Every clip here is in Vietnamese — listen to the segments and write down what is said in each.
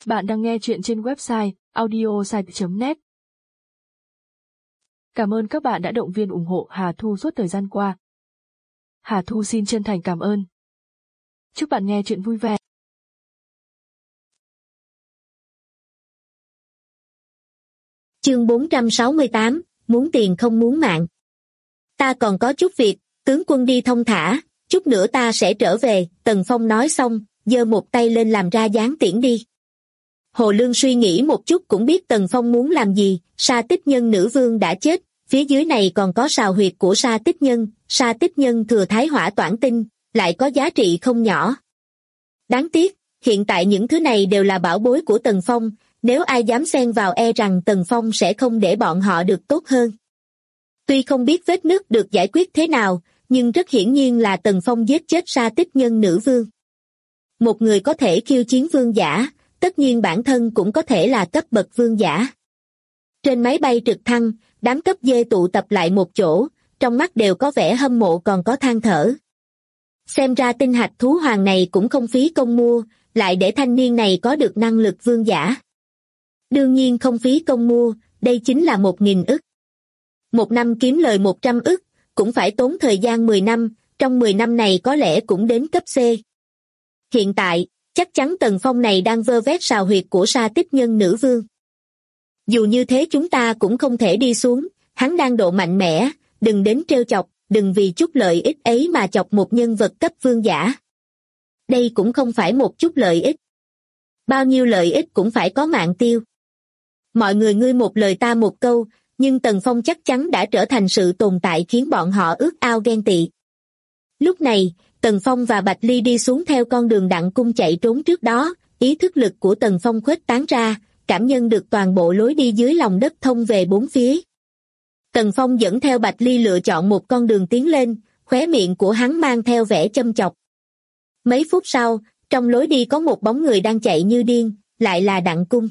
Bạn đang nghe chuyện trên website audiosite.net. Cảm ơn các bạn đã động viên ủng hộ Hà Thu suốt thời gian qua. Hà Thu xin chân thành cảm ơn. Chúc bạn nghe chuyện vui vẻ. Chương 468, muốn tiền không muốn mạng. Ta còn có chút việc, tướng quân đi thông thả, chút nữa ta sẽ trở về. Tần Phong nói xong, giơ một tay lên làm ra dáng tiễn đi. Hồ Lương suy nghĩ một chút cũng biết Tần Phong muốn làm gì. Sa Tích Nhân nữ vương đã chết, phía dưới này còn có sào huyệt của Sa Tích Nhân. Sa Tích Nhân thừa thái hỏa toản tinh, lại có giá trị không nhỏ. Đáng tiếc, hiện tại những thứ này đều là bảo bối của Tần Phong, nếu ai dám xen vào e rằng Tần Phong sẽ không để bọn họ được tốt hơn. Tuy không biết vết nứt được giải quyết thế nào, nhưng rất hiển nhiên là Tần Phong giết chết Sa Tích Nhân nữ vương. Một người có thể khiêu chiến vương giả, tất nhiên bản thân cũng có thể là cấp bậc vương giả. Trên máy bay trực thăng, đám cấp dê tụ tập lại một chỗ, trong mắt đều có vẻ hâm mộ còn có than thở. Xem ra tinh hạch thú hoàng này cũng không phí công mua, lại để thanh niên này có được năng lực vương giả. Đương nhiên không phí công mua, đây chính là 1.000 ức. Một năm kiếm lời 100 ức, cũng phải tốn thời gian 10 năm, trong 10 năm này có lẽ cũng đến cấp C. Hiện tại, chắc chắn Tần Phong này đang vơ vét sào huyệt của Sa Tích Nhân nữ vương. Dù như thế chúng ta cũng không thể đi xuống, hắn đang độ mạnh mẽ, đừng đến trêu chọc, đừng vì chút lợi ích ấy mà chọc một nhân vật cấp vương giả. Đây cũng không phải một chút lợi ích. Bao nhiêu lợi ích cũng phải có mạng tiêu. Mọi người ngươi một lời ta một câu, nhưng Tần Phong chắc chắn đã trở thành sự tồn tại khiến bọn họ ước ao ghen tị. Lúc này, Tần Phong và Bạch Ly đi xuống theo con đường Đặng Cung chạy trốn trước đó, ý thức lực của Tần Phong khuếch tán ra, cảm nhận được toàn bộ lối đi dưới lòng đất thông về bốn phía. Tần Phong dẫn theo Bạch Ly lựa chọn một con đường tiến lên, khóe miệng của hắn mang theo vẻ châm chọc. Mấy phút sau, trong lối đi có một bóng người đang chạy như điên, lại là Đặng Cung.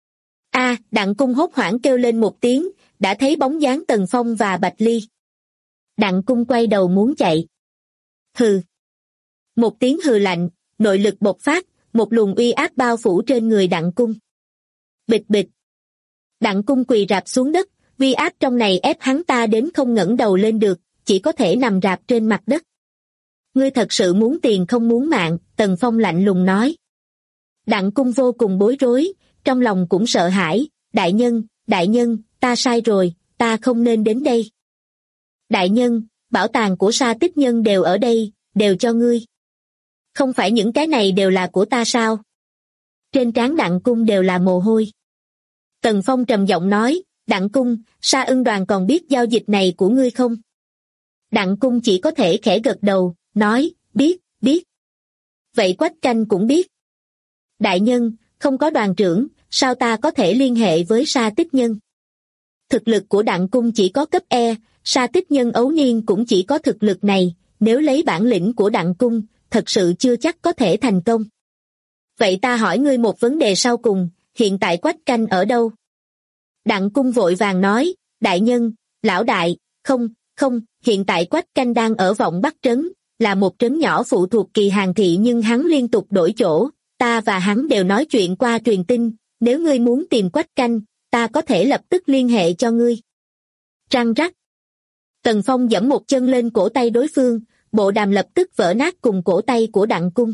Đặng Cung hốt hoảng kêu lên một tiếng, đã thấy bóng dáng Tần Phong và Bạch Ly. Đặng Cung quay đầu muốn chạy. Hừ. Một tiếng hừ lạnh, nội lực bộc phát, một luồng uy áp bao phủ trên người Đặng Cung. Bịch bịch. Đặng Cung quỳ rạp xuống đất, uy áp trong này ép hắn ta đến không ngẩng đầu lên được, chỉ có thể nằm rạp trên mặt đất. Ngươi thật sự muốn tiền không muốn mạng, Tần Phong lạnh lùng nói. Đặng Cung vô cùng bối rối, trong lòng cũng sợ hãi, đại nhân, ta sai rồi, ta không nên đến đây. Đại nhân, bảo tàng của Sa Tích Nhân đều ở đây, đều cho ngươi. Không phải những cái này đều là của ta sao? Trên trán Đặng Cung đều là mồ hôi. Tần Phong trầm giọng nói, Đặng Cung, Sa Ưng Đoàn còn biết giao dịch này của ngươi không? Đặng Cung chỉ có thể khẽ gật đầu, nói, biết. Vậy Quách Canh cũng biết. Đại nhân, không có đoàn trưởng, sao ta có thể liên hệ với Sa Tích Nhân? Thực lực của Đặng Cung chỉ có cấp E, Sa Tích Nhân ấu niên cũng chỉ có thực lực này, nếu lấy bản lĩnh của Đặng Cung, thật sự chưa chắc có thể thành công. Vậy ta hỏi ngươi một vấn đề sau cùng, hiện tại Quách Canh ở đâu? Đặng Cung vội vàng nói, đại nhân, lão đại, không, hiện tại Quách Canh đang ở Vọng Bắc Trấn, là một trấn nhỏ phụ thuộc Kỳ Hàn Thị nhưng hắn liên tục đổi chỗ, ta và hắn đều nói chuyện qua truyền tin, nếu ngươi muốn tìm Quách Canh, ta có thể lập tức liên hệ cho ngươi. Răng rắc. Tần Phong giẫm một chân lên cổ tay đối phương, bộ đàm lập tức vỡ nát cùng cổ tay của Đặng Cung.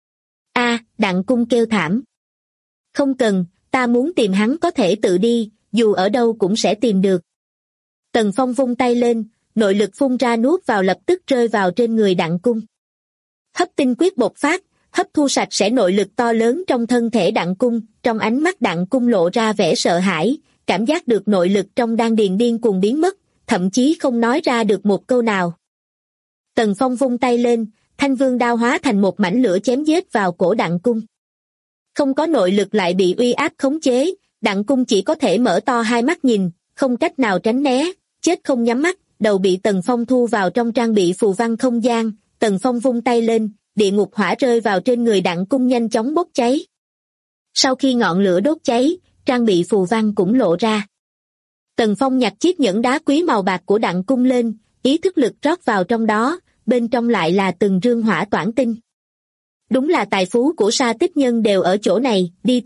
Đặng Cung kêu thảm. Không cần, ta muốn tìm hắn có thể tự đi, dù ở đâu cũng sẽ tìm được. Tần Phong vung tay lên, nội lực phun ra nuốt vào lập tức rơi vào trên người Đặng Cung. Hấp tinh quyết bộc phát, hấp thu sạch sẽ nội lực to lớn trong thân thể Đặng Cung, trong ánh mắt Đặng Cung lộ ra vẻ sợ hãi, cảm giác được nội lực trong đan điền điên cuồng biến mất, thậm chí không nói ra được một câu nào. Tần Phong vung tay lên, thanh vương đao hóa thành một mảnh lửa chém giết vào cổ Đặng Cung. Không có nội lực lại bị uy áp khống chế, Đặng Cung chỉ có thể mở to hai mắt nhìn, không cách nào tránh né, chết không nhắm mắt, đầu bị Tần Phong thu vào trong trang bị phù văn không gian. Tần Phong vung tay lên, địa ngục hỏa rơi vào trên người Đặng Cung nhanh chóng bốc cháy. Sau khi ngọn lửa đốt cháy, trang bị phù văn cũng lộ ra. Tần Phong nhặt chiếc nhẫn đá quý màu bạc của Đặng Cung lên, ý thức lực rót vào trong đó, bên trong lại là từng rương hỏa toản tinh. Đúng là tài phú của Sa Tích Nhân đều ở chỗ này, đi thôi,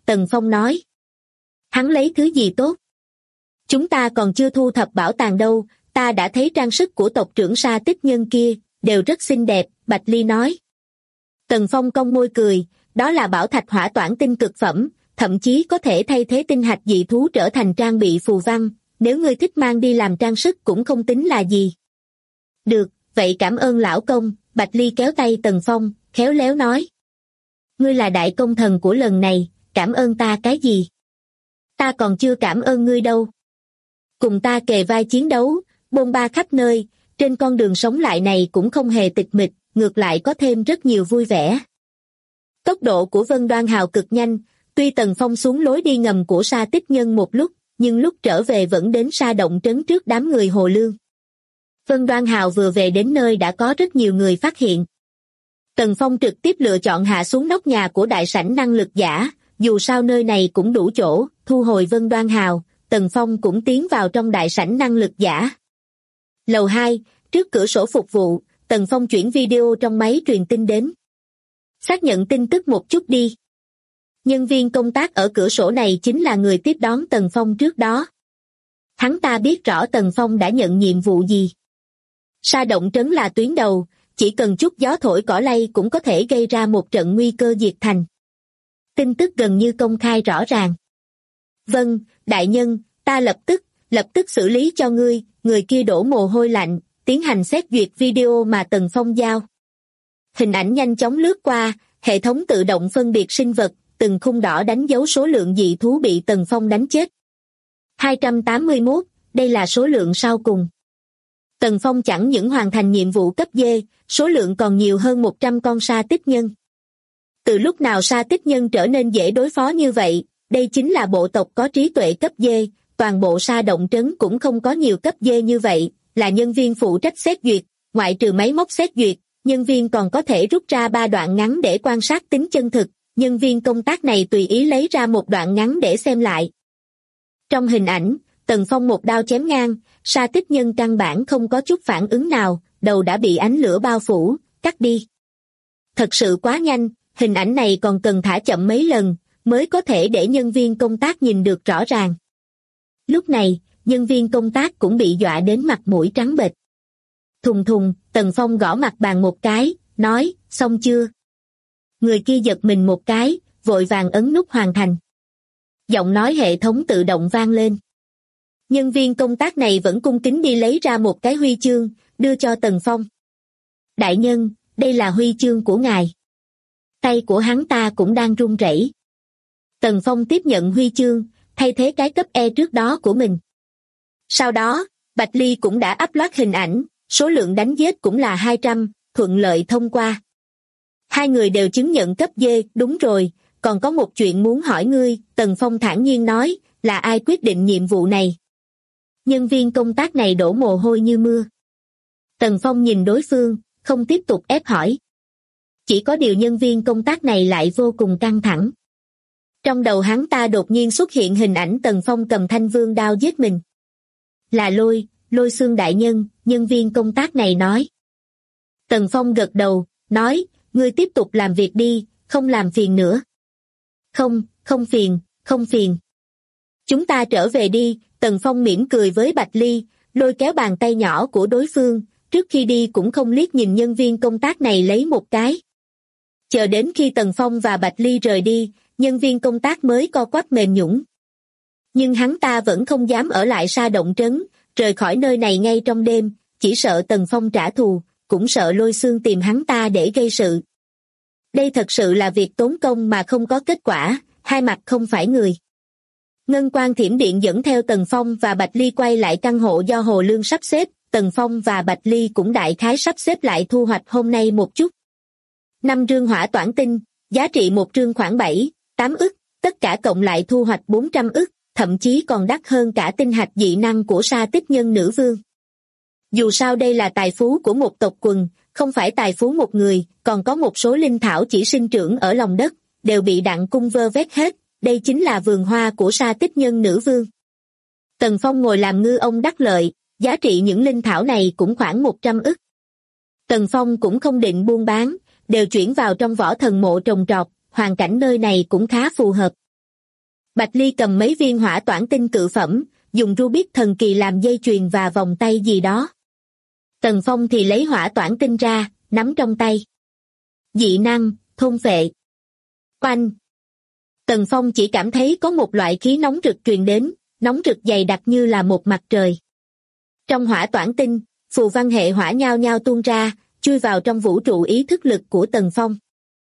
Tần Phong nói. Hắn lấy thứ gì tốt? Chúng ta còn chưa thu thập bảo tàng đâu, ta đã thấy trang sức của tộc trưởng Sa Tích Nhân kia, đều rất xinh đẹp, Bạch Ly nói. Tần Phong cong môi cười, đó là bảo thạch hỏa toản tinh cực phẩm, thậm chí có thể thay thế tinh hạch dị thú trở thành trang bị phù văn, nếu ngươi thích mang đi làm trang sức cũng không tính là gì. Được, vậy cảm ơn lão công, Bạch Ly kéo tay Tần Phong, khéo léo nói. Ngươi là đại công thần của lần này, cảm ơn ta cái gì? Ta còn chưa cảm ơn ngươi đâu. Cùng ta kề vai chiến đấu, bôn ba khắp nơi, trên con đường sống lại này cũng không hề tịch mịch, ngược lại có thêm rất nhiều vui vẻ. Tốc độ của Vân Đoan Hào cực nhanh, tuy Tần Phong xuống lối đi ngầm của Sa Tích Nhân một lúc, nhưng lúc trở về vẫn đến Sa Động Trấn trước đám người Hồ Lương. Vân Đoan Hào vừa về đến nơi đã có rất nhiều người phát hiện. Tần Phong trực tiếp lựa chọn hạ xuống nóc nhà của đại sảnh năng lực giả, dù sao nơi này cũng đủ chỗ, thu hồi Vân Đoan Hào, Tần Phong cũng tiến vào trong đại sảnh năng lực giả. Lầu 2, trước cửa sổ phục vụ, Tần Phong chuyển video trong máy truyền tin đến. Xác nhận tin tức một chút đi. Nhân viên công tác ở cửa sổ này chính là người tiếp đón Tần Phong trước đó. Hắn ta biết rõ Tần Phong đã nhận nhiệm vụ gì. Sa Động Trấn là tuyến đầu, chỉ cần chút gió thổi cỏ lay cũng có thể gây ra một trận nguy cơ diệt thành. Tin tức gần như công khai rõ ràng. Vâng, đại nhân, ta lập tức xử lý cho ngươi, người kia đổ mồ hôi lạnh, tiến hành xét duyệt video mà Tần Phong giao. Hình ảnh nhanh chóng lướt qua, hệ thống tự động phân biệt sinh vật, từng khung đỏ đánh dấu số lượng dị thú bị Tần Phong đánh chết. 281, đây là số lượng sau cùng. Tần Phong chẳng những hoàn thành nhiệm vụ cấp D, số lượng còn nhiều hơn 100 con Sa Tích Nhân. Từ lúc nào Sa Tích Nhân trở nên dễ đối phó như vậy, đây chính là bộ tộc có trí tuệ cấp D, toàn bộ Sa Động Trấn cũng không có nhiều cấp D như vậy, là nhân viên phụ trách xét duyệt, ngoại trừ máy móc xét duyệt, nhân viên còn có thể rút ra 3 đoạn ngắn để quan sát tính chân thực, nhân viên công tác này tùy ý lấy ra một đoạn ngắn để xem lại. Trong hình ảnh, Tần Phong một đao chém ngang, Sa Tích Nhân căn bản không có chút phản ứng nào, đầu đã bị ánh lửa bao phủ, cắt đi. Thật sự quá nhanh, hình ảnh này còn cần thả chậm mấy lần, mới có thể để nhân viên công tác nhìn được rõ ràng. Lúc này, nhân viên công tác cũng bị dọa đến mặt mũi trắng bệch. Thùng thùng, Tần Phong gõ mặt bàn một cái, nói, xong chưa? Người kia giật mình một cái, vội vàng ấn nút hoàn thành. Giọng nói hệ thống tự động vang lên. Nhân viên công tác này vẫn cung kính đi lấy ra một cái huy chương, đưa cho Tần Phong. Đại nhân, đây là huy chương của ngài. Tay của hắn ta cũng đang run rẩy. Tần Phong tiếp nhận huy chương, thay thế cái cấp E trước đó của mình. Sau đó, Bạch Ly cũng đã upload hình ảnh, số lượng đánh giết cũng là 200, thuận lợi thông qua. Hai người đều chứng nhận cấp D, đúng rồi, còn có một chuyện muốn hỏi ngươi, Tần Phong thản nhiên nói, là ai quyết định nhiệm vụ này? Nhân viên công tác này đổ mồ hôi như mưa. Tần Phong nhìn đối phương, không tiếp tục ép hỏi. Chỉ có điều nhân viên công tác này lại vô cùng căng thẳng. Trong đầu hắn ta đột nhiên xuất hiện hình ảnh Tần Phong cầm thanh vương đao giết mình. Là Lôi Xương đại nhân, nhân viên công tác này nói. Tần Phong gật đầu, nói, ngươi tiếp tục làm việc đi, không làm phiền nữa. Không phiền. Chúng ta trở về đi, Tần Phong mỉm cười với Bạch Ly, lôi kéo bàn tay nhỏ của đối phương, trước khi đi cũng không liếc nhìn nhân viên công tác này lấy một cái. Chờ đến khi Tần Phong và Bạch Ly rời đi, nhân viên công tác mới co quắp mềm nhũn. Nhưng hắn ta vẫn không dám ở lại Sa Động Trấn, rời khỏi nơi này ngay trong đêm, chỉ sợ Tần Phong trả thù, cũng sợ Lôi Xương tìm hắn ta để gây sự. Đây thật sự là việc tốn công mà không có kết quả, hai mặt không phải người. Ngân Quang Thiểm Điện dẫn theo Tần Phong và Bạch Ly quay lại căn hộ do Hồ Lương sắp xếp, Tần Phong và Bạch Ly cũng đại khái sắp xếp lại thu hoạch hôm nay một chút. 5 rương hỏa toản tinh, giá trị một rương khoảng 7-8 ức, tất cả cộng lại thu hoạch 400 ức, thậm chí còn đắt hơn cả tinh hạch dị năng của Sa Tích Nhân nữ vương. Dù sao đây là tài phú của một tộc quần, không phải tài phú một người, còn có một số linh thảo chỉ sinh trưởng ở lòng đất, đều bị Đặng Cung vơ vét hết, đây chính là vườn hoa của Sa Tích Nhân nữ vương. Tần Phong ngồi làm ngư ông đắc lợi, giá trị những linh thảo này cũng khoảng 100 ức. Tần Phong cũng không định buôn bán, đều chuyển vào trong võ thần mộ trồng trọt, hoàn cảnh nơi này cũng khá phù hợp. Bạch Ly cầm mấy viên hỏa toản tinh cự phẩm, dùng Rubik thần kỳ làm dây chuyền và vòng tay gì đó. Tần Phong thì lấy hỏa toản tinh ra, nắm trong tay. Dị năng, thôn phệ. Oanh! Tần Phong chỉ cảm thấy có một loại khí nóng rực truyền đến, nóng rực dày đặc như là một mặt trời. Trong hỏa toản tinh, phù văn hệ hỏa nhao nhao tuôn ra, chui vào trong vũ trụ ý thức lực của Tần Phong.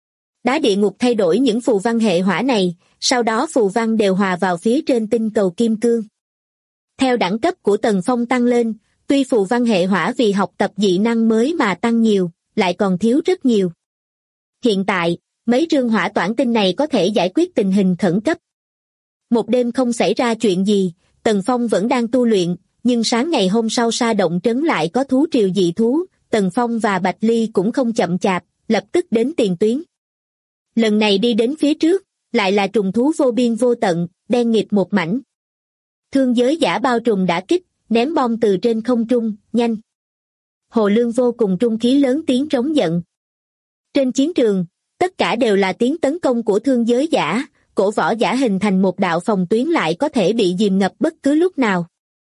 Đá địa ngục thay đổi những phù văn hệ hỏa này, sau đó phù văn đều hòa vào phía trên tinh cầu kim cương. Theo đẳng cấp của Tần Phong tăng lên, tuy phù văn hệ hỏa vì học tập dị năng mới mà tăng nhiều, lại còn thiếu rất nhiều. Hiện tại, mấy rương hỏa toản tinh này có thể giải quyết tình hình khẩn cấp. Một đêm không xảy ra chuyện gì, Tần Phong vẫn đang tu luyện, nhưng sáng ngày hôm sau sa động trấn lại có thú triều dị thú, Tần Phong và Bạch Ly cũng không chậm chạp, lập tức đến tiền tuyến. Lần này đi đến phía trước, lại là trùng thú vô biên vô tận, đen nghịt một mảnh. Thương giới giả bao trùm đã kích, ném bom từ trên không trung, nhanh. Hồ Lương vô cùng trung khí lớn tiếng trống giận. Trên chiến trường, tất cả đều là tiếng tấn công của thương giới giả, cổ võ giả hình thành một đạo phòng tuyến lại có thể bị dìm ngập bất cứ lúc nào.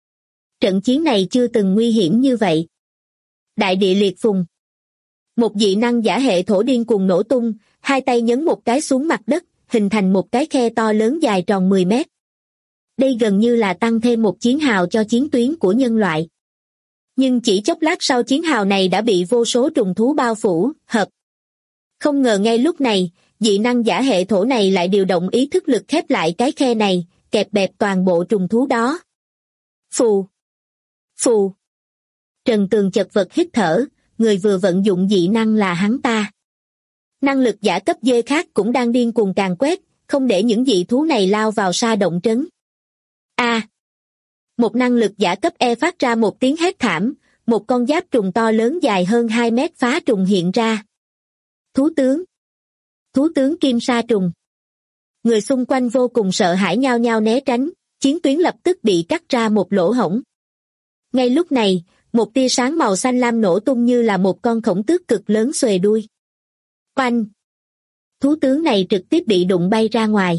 Trận chiến này chưa từng nguy hiểm như vậy. Đại địa liệt phùng. Một dị năng giả hệ thổ điên cuồng nổ tung, hai tay nhấn một cái xuống mặt đất, hình thành một cái khe to lớn dài tròn 10 mét. Đây gần như là tăng thêm một chiến hào cho chiến tuyến của nhân loại. Nhưng chỉ chốc lát sau chiến hào này đã bị vô số trùng thú bao phủ, hợp. Không ngờ ngay lúc này, dị năng giả hệ thổ này lại điều động ý thức lực khép lại cái khe này, kẹp bẹp toàn bộ trùng thú đó. Phù! Phù! Trần Tường chật vật hít thở, người vừa vận dụng dị năng là hắn ta. Năng lực giả cấp D khác cũng đang điên cuồng càn quét, không để những dị thú này lao vào sa động trấn. Một năng lực giả cấp E phát ra một tiếng hét thảm, một con giáp trùng to lớn dài hơn 2 mét phá trùng hiện ra. Thú tướng Kim Sa Trùng. Người xung quanh vô cùng sợ hãi nhao nhao né tránh, chiến tuyến lập tức bị cắt ra một lỗ hổng. Ngay lúc này, một tia sáng màu xanh lam nổ tung như là một con khổng tước cực lớn xuề đuôi. Oanh! Thú tướng này trực tiếp bị đụng bay ra ngoài.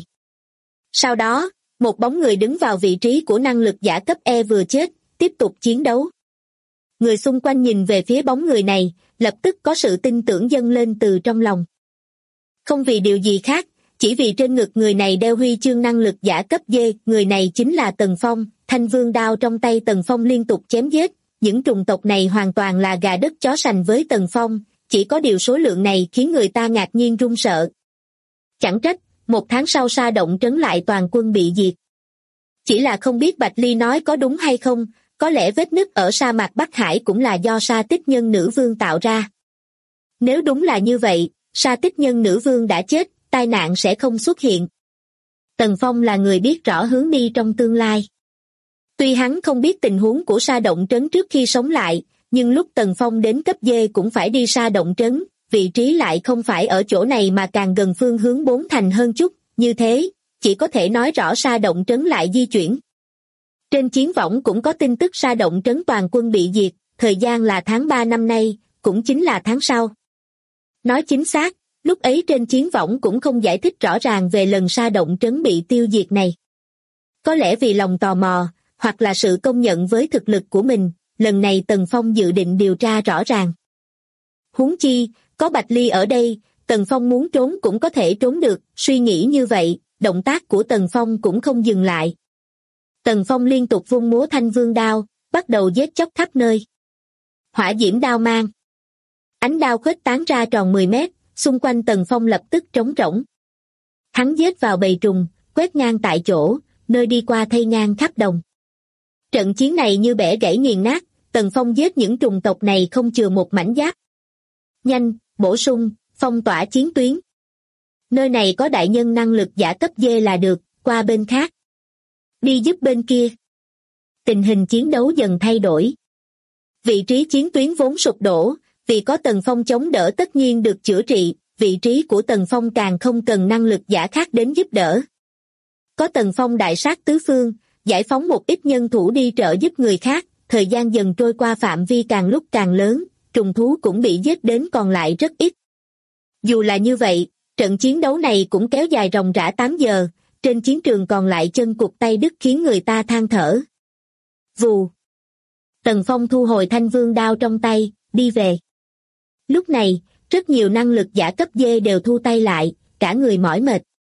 Sau đó, một bóng người đứng vào vị trí của năng lực giả cấp E vừa chết, tiếp tục chiến đấu. Người xung quanh nhìn về phía bóng người này, lập tức có sự tin tưởng dâng lên từ trong lòng. Không vì điều gì khác, chỉ vì trên ngực người này đeo huy chương năng lực giả cấp D, người này chính là Tần Phong, thanh vương đao trong tay Tần Phong liên tục chém giết, những trùng tộc này hoàn toàn là gà đất chó sành với Tần Phong, chỉ có điều số lượng này khiến người ta ngạc nhiên run sợ. Chẳng trách, 1 tháng sau sa động trấn lại toàn quân bị diệt. Chỉ là không biết Bạch Ly nói có đúng hay không, có lẽ vết nứt ở sa mạc Bắc Hải cũng là do sa tích nhân nữ vương tạo ra. Nếu đúng là như vậy, sa tích nhân nữ vương đã chết, tai nạn sẽ không xuất hiện. Tần Phong là người biết rõ hướng đi trong tương lai. Tuy hắn không biết tình huống của sa động trấn trước khi sống lại, nhưng lúc Tần Phong đến cấp D cũng phải đi sa động trấn, vị trí lại không phải ở chỗ này mà càng gần phương hướng 4 thành hơn chút, như thế, chỉ có thể nói rõ sa động trấn lại di chuyển. Trên chiến võng cũng có tin tức sa động trấn toàn quân bị diệt, thời gian là tháng 3 năm nay, cũng chính là tháng sau. Nói chính xác, lúc ấy trên chiến võng cũng không giải thích rõ ràng về lần sa động trấn bị tiêu diệt này. Có lẽ vì lòng tò mò, hoặc là sự công nhận với thực lực của mình, lần này Tần Phong dự định điều tra rõ ràng. Huống chi, có Bạch Ly ở đây, Tần Phong muốn trốn cũng có thể trốn được, suy nghĩ như vậy, động tác của Tần Phong cũng không dừng lại. Tần Phong liên tục vung múa thanh vương đao, bắt đầu giết chóc khắp nơi. Hỏa diễm đao mang. Ánh đao khuếch tán ra tròn 10 mét, xung quanh Tần Phong lập tức trống rỗng. Hắn giết vào bầy trùng, quét ngang tại chỗ, nơi đi qua thay ngang khắp đồng. Trận chiến này như bẻ gãy nghiền nát, Tần Phong giết những trùng tộc này không chừa một mảnh giáp. Nhanh, bổ sung, phong tỏa chiến tuyến. Nơi này có đại nhân năng lực giả cấp D là được, qua bên khác. Đi giúp bên kia. Tình hình chiến đấu dần thay đổi. Vị trí chiến tuyến vốn sụp đổ, vì có Tần Phong chống đỡ tất nhiên được chữa trị, vị trí của Tần Phong càng không cần năng lực giả khác đến giúp đỡ. Có Tần Phong đại sát tứ phương, giải phóng một ít nhân thủ đi trợ giúp người khác, thời gian dần trôi qua phạm vi càng lúc càng lớn, trùng thú cũng bị giết đến còn lại rất ít. Dù là như vậy, trận chiến đấu này cũng kéo dài ròng rã 8 giờ, trên chiến trường còn lại chân cụt tay đứt khiến người ta than thở. Vù. Tần Phong thu hồi thanh vương đao trong tay, đi về. Lúc này, rất nhiều năng lực giả cấp D đều thu tay lại, cả người mỏi mệt.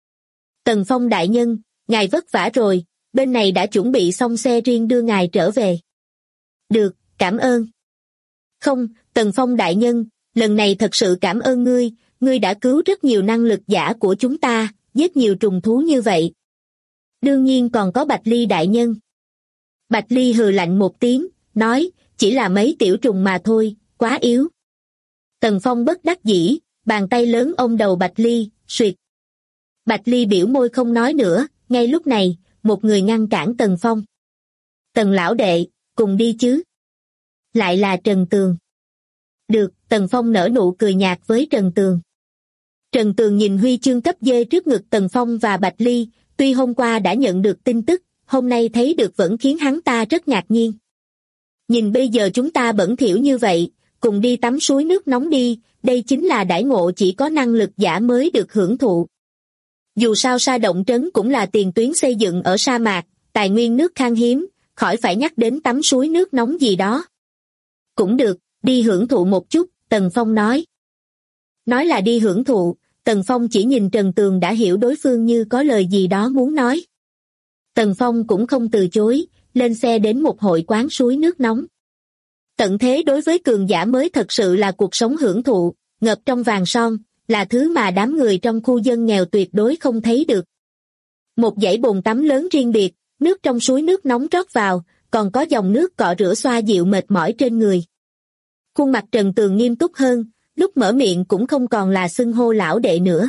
Tần Phong đại nhân, ngài vất vả rồi, bên này đã chuẩn bị xong xe riêng đưa ngài trở về. Được, cảm ơn. Không, Tần Phong đại nhân, lần này thật sự cảm ơn ngươi đã cứu rất nhiều năng lực giả của chúng ta, giết nhiều trùng thú như vậy. Đương nhiên còn có Bạch Ly đại nhân. Bạch Ly hừ lạnh một tiếng, nói, chỉ là mấy tiểu trùng mà thôi, quá yếu. Tần Phong bất đắc dĩ, bàn tay lớn ôm đầu Bạch Ly, suyệt. Bạch Ly biểu môi không nói nữa, ngay lúc này, một người ngăn cản Tần Phong. Tần lão đệ, cùng đi chứ. Lại là Trần Tường. Được, Tần Phong nở nụ cười nhạt với Trần Tường. Trần Tường nhìn huy chương cấp D trước ngực Tần Phong và Bạch Ly, tuy hôm qua đã nhận được tin tức, hôm nay thấy được vẫn khiến hắn ta rất ngạc nhiên. Nhìn bây giờ chúng ta bẩn thỉu như vậy, cùng đi tắm suối nước nóng đi, đây chính là đãi ngộ chỉ có năng lực giả mới được hưởng thụ. Dù sao Sa Động Trấn cũng là tiền tuyến xây dựng ở sa mạc, tài nguyên nước khan hiếm, khỏi phải nhắc đến tắm suối nước nóng gì đó. Cũng được, đi hưởng thụ một chút, Tần Phong nói. Nói là đi hưởng thụ, Tần Phong chỉ nhìn Trần Tường đã hiểu đối phương như có lời gì đó muốn nói. Tần Phong cũng không từ chối, lên xe đến một hội quán suối nước nóng. Tận thế đối với cường giả mới thật sự là cuộc sống hưởng thụ, ngập trong vàng son, là thứ mà đám người trong khu dân nghèo tuyệt đối không thấy được. Một dãy bồn tắm lớn riêng biệt, nước trong suối nước nóng rót vào, còn có dòng nước cọ rửa xoa dịu mệt mỏi trên người. Khuôn mặt Trần Tường nghiêm túc hơn, lúc mở miệng cũng không còn là xưng hô lão đệ nữa.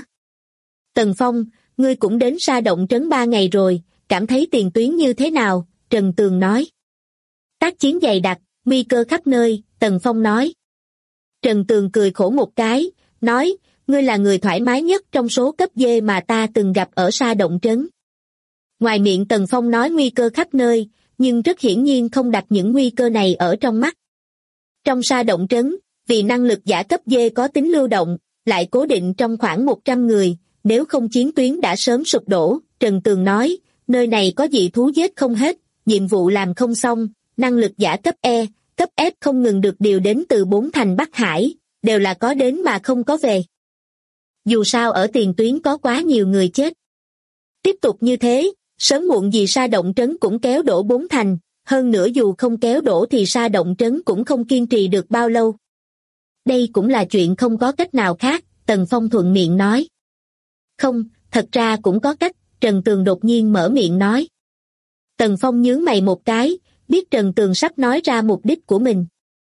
Tần Phong, ngươi cũng đến Sa Động Trấn 3 ngày rồi, cảm thấy tiền tuyến như thế nào? Trần Tường nói. Tác chiến dày đặc, nguy cơ khắp nơi, Tần Phong nói. Trần Tường cười khổ một cái, nói, ngươi là người thoải mái nhất trong số cấp D mà ta từng gặp ở Sa Động Trấn. Ngoài miệng Tần Phong nói nguy cơ khắp nơi, nhưng rất hiển nhiên không đặt những nguy cơ này ở trong mắt. Trong Sa Động Trấn, vì năng lực giả cấp D có tính lưu động, lại cố định trong khoảng 100 người, nếu không chiến tuyến đã sớm sụp đổ, Trần Tường nói, nơi này có dị thú giết không hết, nhiệm vụ làm không xong, năng lực giả cấp E, cấp F không ngừng được điều đến từ 4 thành Bắc Hải, đều là có đến mà không có về. Dù sao ở tiền tuyến có quá nhiều người chết. Tiếp tục như thế, sớm muộn gì Sa Động Trấn cũng kéo đổ 4 thành, hơn nữa dù không kéo đổ thì Sa Động Trấn cũng không kiên trì được bao lâu. Đây cũng là chuyện không có cách nào khác, Tần Phong thuận miệng nói. Không, thật ra cũng có cách, Trần Tường đột nhiên mở miệng nói. Tần Phong nhướng mày một cái, biết Trần Tường sắp nói ra mục đích của mình.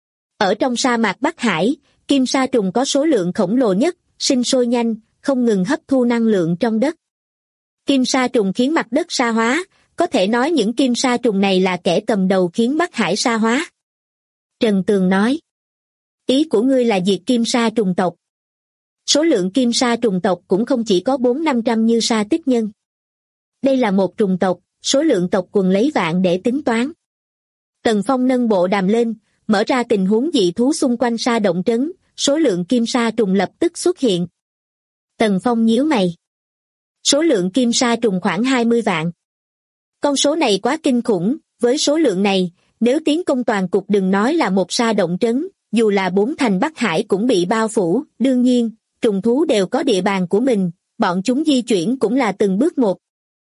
Ở trong sa mạc Bắc Hải, kim sa trùng có số lượng khổng lồ nhất, sinh sôi nhanh, không ngừng hấp thu năng lượng trong đất. Kim sa trùng khiến mặt đất sa hóa, có thể nói những kim sa trùng này là kẻ cầm đầu khiến Bắc Hải sa hóa. Trần Tường nói. Ý của ngươi là diệt kim sa trùng tộc. Số lượng kim sa trùng tộc cũng không chỉ có 400-500 như sa tích nhân. Đây là một trùng tộc, số lượng tộc quần lấy vạn để tính toán. Tần Phong nâng bộ đàm lên, mở ra tình huống dị thú xung quanh Sa Động Trấn, số lượng kim sa trùng lập tức xuất hiện. Tần Phong nhíu mày. Số lượng kim sa trùng khoảng 20 vạn. Con số này quá kinh khủng, với số lượng này, nếu tiến công toàn cục đừng nói là một Sa Động Trấn, dù là 4 thành Bắc Hải cũng bị bao phủ, đương nhiên, trùng thú đều có địa bàn của mình, bọn chúng di chuyển cũng là từng bước một.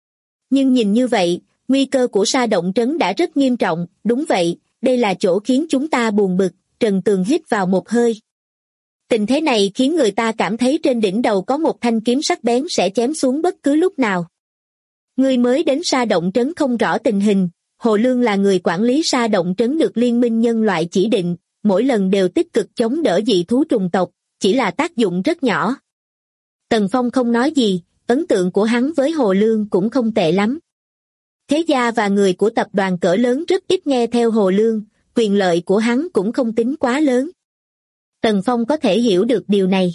Nhưng nhìn như vậy, nguy cơ của Sa Động Trấn đã rất nghiêm trọng, đúng vậy, đây là chỗ khiến chúng ta buồn bực, Trần Tường hít vào một hơi. Tình thế này khiến người ta cảm thấy trên đỉnh đầu có một thanh kiếm sắc bén sẽ chém xuống bất cứ lúc nào. Người mới đến Sa Động Trấn không rõ tình hình, Hồ Lương là người quản lý Sa Động Trấn được Liên minh nhân loại chỉ định, mỗi lần đều tích cực chống đỡ dị thú trùng tộc, chỉ là tác dụng rất nhỏ. Tần Phong không nói gì, ấn tượng của hắn với Hồ Lương cũng không tệ lắm. Thế gia và người của tập đoàn cỡ lớn rất ít nghe theo Hồ Lương, quyền lợi của hắn cũng không tính quá lớn. Tần Phong có thể hiểu được điều này.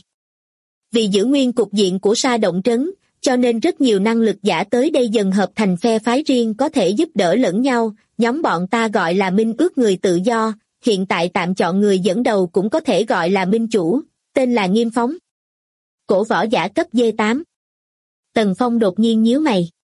Vì giữ nguyên cục diện của Sa Động Trấn, cho nên rất nhiều năng lực giả tới đây dần hợp thành phe phái riêng có thể giúp đỡ lẫn nhau, nhóm bọn ta gọi là minh ước người tự do, hiện tại tạm chọn người dẫn đầu cũng có thể gọi là minh chủ, tên là Nghiêm Phóng. Cổ võ giả cấp D8. Tần Phong đột nhiên nhíu mày.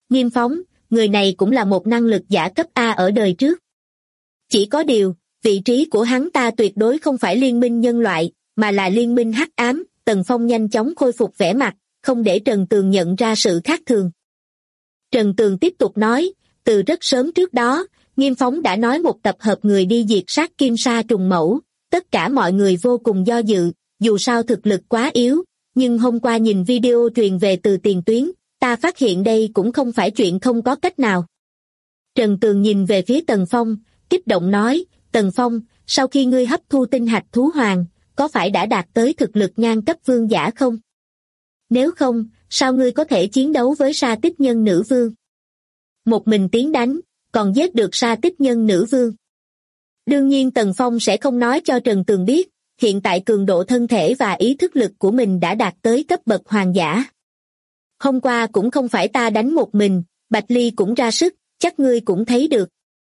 Nghiêm Phóng, người này cũng là một năng lực giả cấp A ở đời trước. Chỉ có điều, vị trí của hắn ta tuyệt đối không phải liên minh nhân loại, mà là liên minh hắc ám. Tần Phong nhanh chóng khôi phục vẻ mặt, không để Trần Tường nhận ra sự khác thường. Trần Tường tiếp tục nói, từ rất sớm trước đó, Nghiêm Phóng đã nói một tập hợp người đi diệt sát Kim Sa trùng mẫu, tất cả mọi người vô cùng do dự, dù sao thực lực quá yếu, nhưng hôm qua nhìn video truyền về từ tiền tuyến, ta phát hiện đây cũng không phải chuyện không có cách nào. Trần Tường nhìn về phía Tần Phong, kích động nói, Tần Phong, sau khi ngươi hấp thu tinh hạch thú hoàng, có phải đã đạt tới thực lực ngang cấp vương giả không? Nếu không, sao ngươi có thể chiến đấu với sa tích nhân nữ vương? Một mình tiến đánh, còn giết được sa tích nhân nữ vương. Đương nhiên Tần Phong sẽ không nói cho Trần Tường biết, hiện tại cường độ thân thể và ý thức lực của mình đã đạt tới cấp bậc hoàng giả. Hôm qua cũng không phải ta đánh một mình, Bạch Ly cũng ra sức, chắc ngươi cũng thấy được.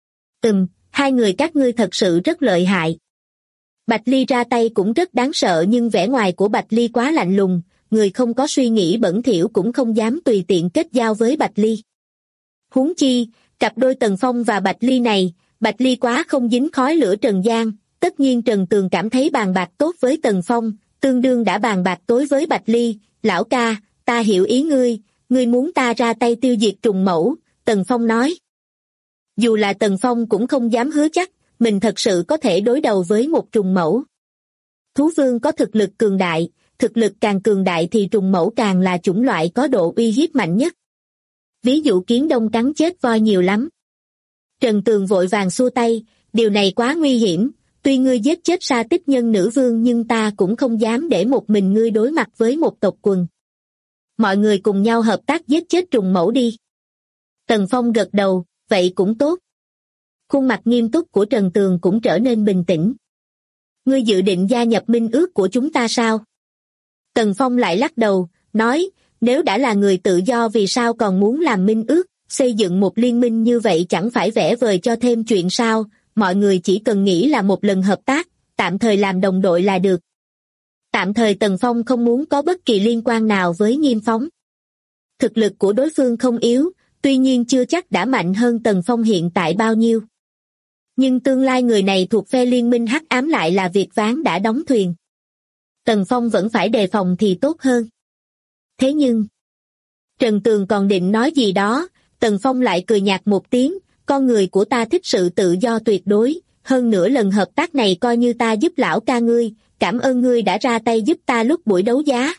Hai người các ngươi thật sự rất lợi hại. Bạch Ly ra tay cũng rất đáng sợ nhưng vẻ ngoài của Bạch Ly quá lạnh lùng, người không có suy nghĩ bẩn thỉu cũng không dám tùy tiện kết giao với Bạch Ly. Huống chi, cặp đôi Tần Phong và Bạch Ly này, Bạch Ly quá không dính khói lửa trần gian, tất nhiên Trần Tường cảm thấy bàn bạc tốt với Tần Phong, tương đương đã bàn bạc tối với Bạch Ly, lão ca, ta hiểu ý ngươi muốn ta ra tay tiêu diệt trùng mẫu, Tần Phong nói. Dù là Tần Phong cũng không dám hứa chắc, mình thật sự có thể đối đầu với một trùng mẫu. Thú vương có thực lực cường đại, thực lực càng cường đại thì trùng mẫu càng là chủng loại có độ uy hiếp mạnh nhất. Ví dụ kiến đông cắn chết voi nhiều lắm. Trần Tường vội vàng xua tay, điều này quá nguy hiểm, tuy ngươi giết chết sa tích nhân nữ vương nhưng ta cũng không dám để một mình ngươi đối mặt với một tộc quần. Mọi người cùng nhau hợp tác giết chết trùng mẫu đi. Tần Phong gật đầu, vậy cũng tốt. Khuôn mặt nghiêm túc của Trần Tường cũng trở nên bình tĩnh. Ngươi dự định gia nhập minh ước của chúng ta sao? Tần Phong lại lắc đầu, nói, nếu đã là người tự do vì sao còn muốn làm minh ước, xây dựng một liên minh như vậy chẳng phải vẽ vời cho thêm chuyện sao, mọi người chỉ cần nghĩ là một lần hợp tác, tạm thời làm đồng đội là được. Tạm thời Tần Phong không muốn có bất kỳ liên quan nào với Nghiêm Phóng. Thực lực của đối phương không yếu, tuy nhiên chưa chắc đã mạnh hơn Tần Phong hiện tại bao nhiêu. Nhưng tương lai người này thuộc phe liên minh hắc ám lại là việc ván đã đóng thuyền. Tần Phong vẫn phải đề phòng thì tốt hơn. Thế nhưng, Trần Tường còn định nói gì đó, Tần Phong lại cười nhạt một tiếng, con người của ta thích sự tự do tuyệt đối, hơn nữa lần hợp tác này coi như ta giúp lão ca ngươi, cảm ơn ngươi đã ra tay giúp ta lúc buổi đấu giá.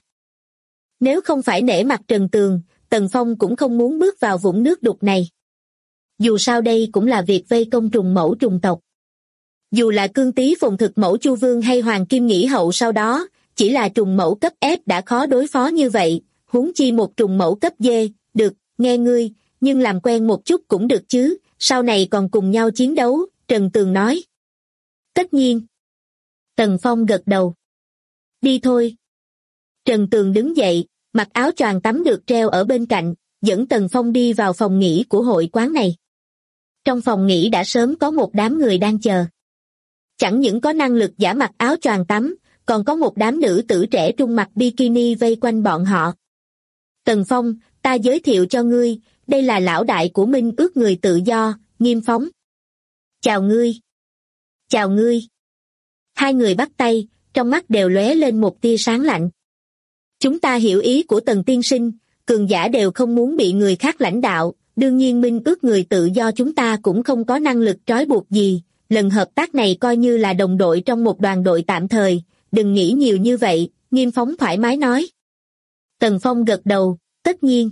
Nếu không phải nể mặt Trần Tường, Tần Phong cũng không muốn bước vào vũng nước đục này. Dù sao đây cũng là việc vây công trùng mẫu trùng tộc. Dù là Cương Tý Phùng Thực Mẫu Chu Vương hay Hoàng Kim Nghĩ Hậu sau đó, chỉ là trùng mẫu cấp F đã khó đối phó như vậy, huống chi một trùng mẫu cấp D, được, nghe ngươi, nhưng làm quen một chút cũng được chứ, sau này còn cùng nhau chiến đấu, Trần Tường nói. Tất nhiên. Tần Phong gật đầu. Đi thôi. Trần Tường đứng dậy, mặc áo choàng tắm được treo ở bên cạnh, dẫn Tần Phong đi vào phòng nghỉ của hội quán này. Trong phòng nghỉ đã sớm có một đám người đang chờ. Chẳng những có năng lực giả mặc áo choàng tắm, còn có một đám nữ tử trẻ trung mặc bikini vây quanh bọn họ. Tần Phong, ta giới thiệu cho ngươi, đây là lão đại của minh ước người tự do, Nghiêm Phóng. Chào ngươi. Chào ngươi. Hai người bắt tay, trong mắt đều lóe lên một tia sáng lạnh. Chúng ta hiểu ý của Tần tiên sinh, cường giả đều không muốn bị người khác lãnh đạo, đương nhiên minh ước người tự do chúng ta cũng không có năng lực trói buộc gì, lần hợp tác này coi như là đồng đội trong một đoàn đội tạm thời, đừng nghĩ nhiều như vậy, Nghiêm Phóng thoải mái nói. Tần Phong gật đầu, tất nhiên.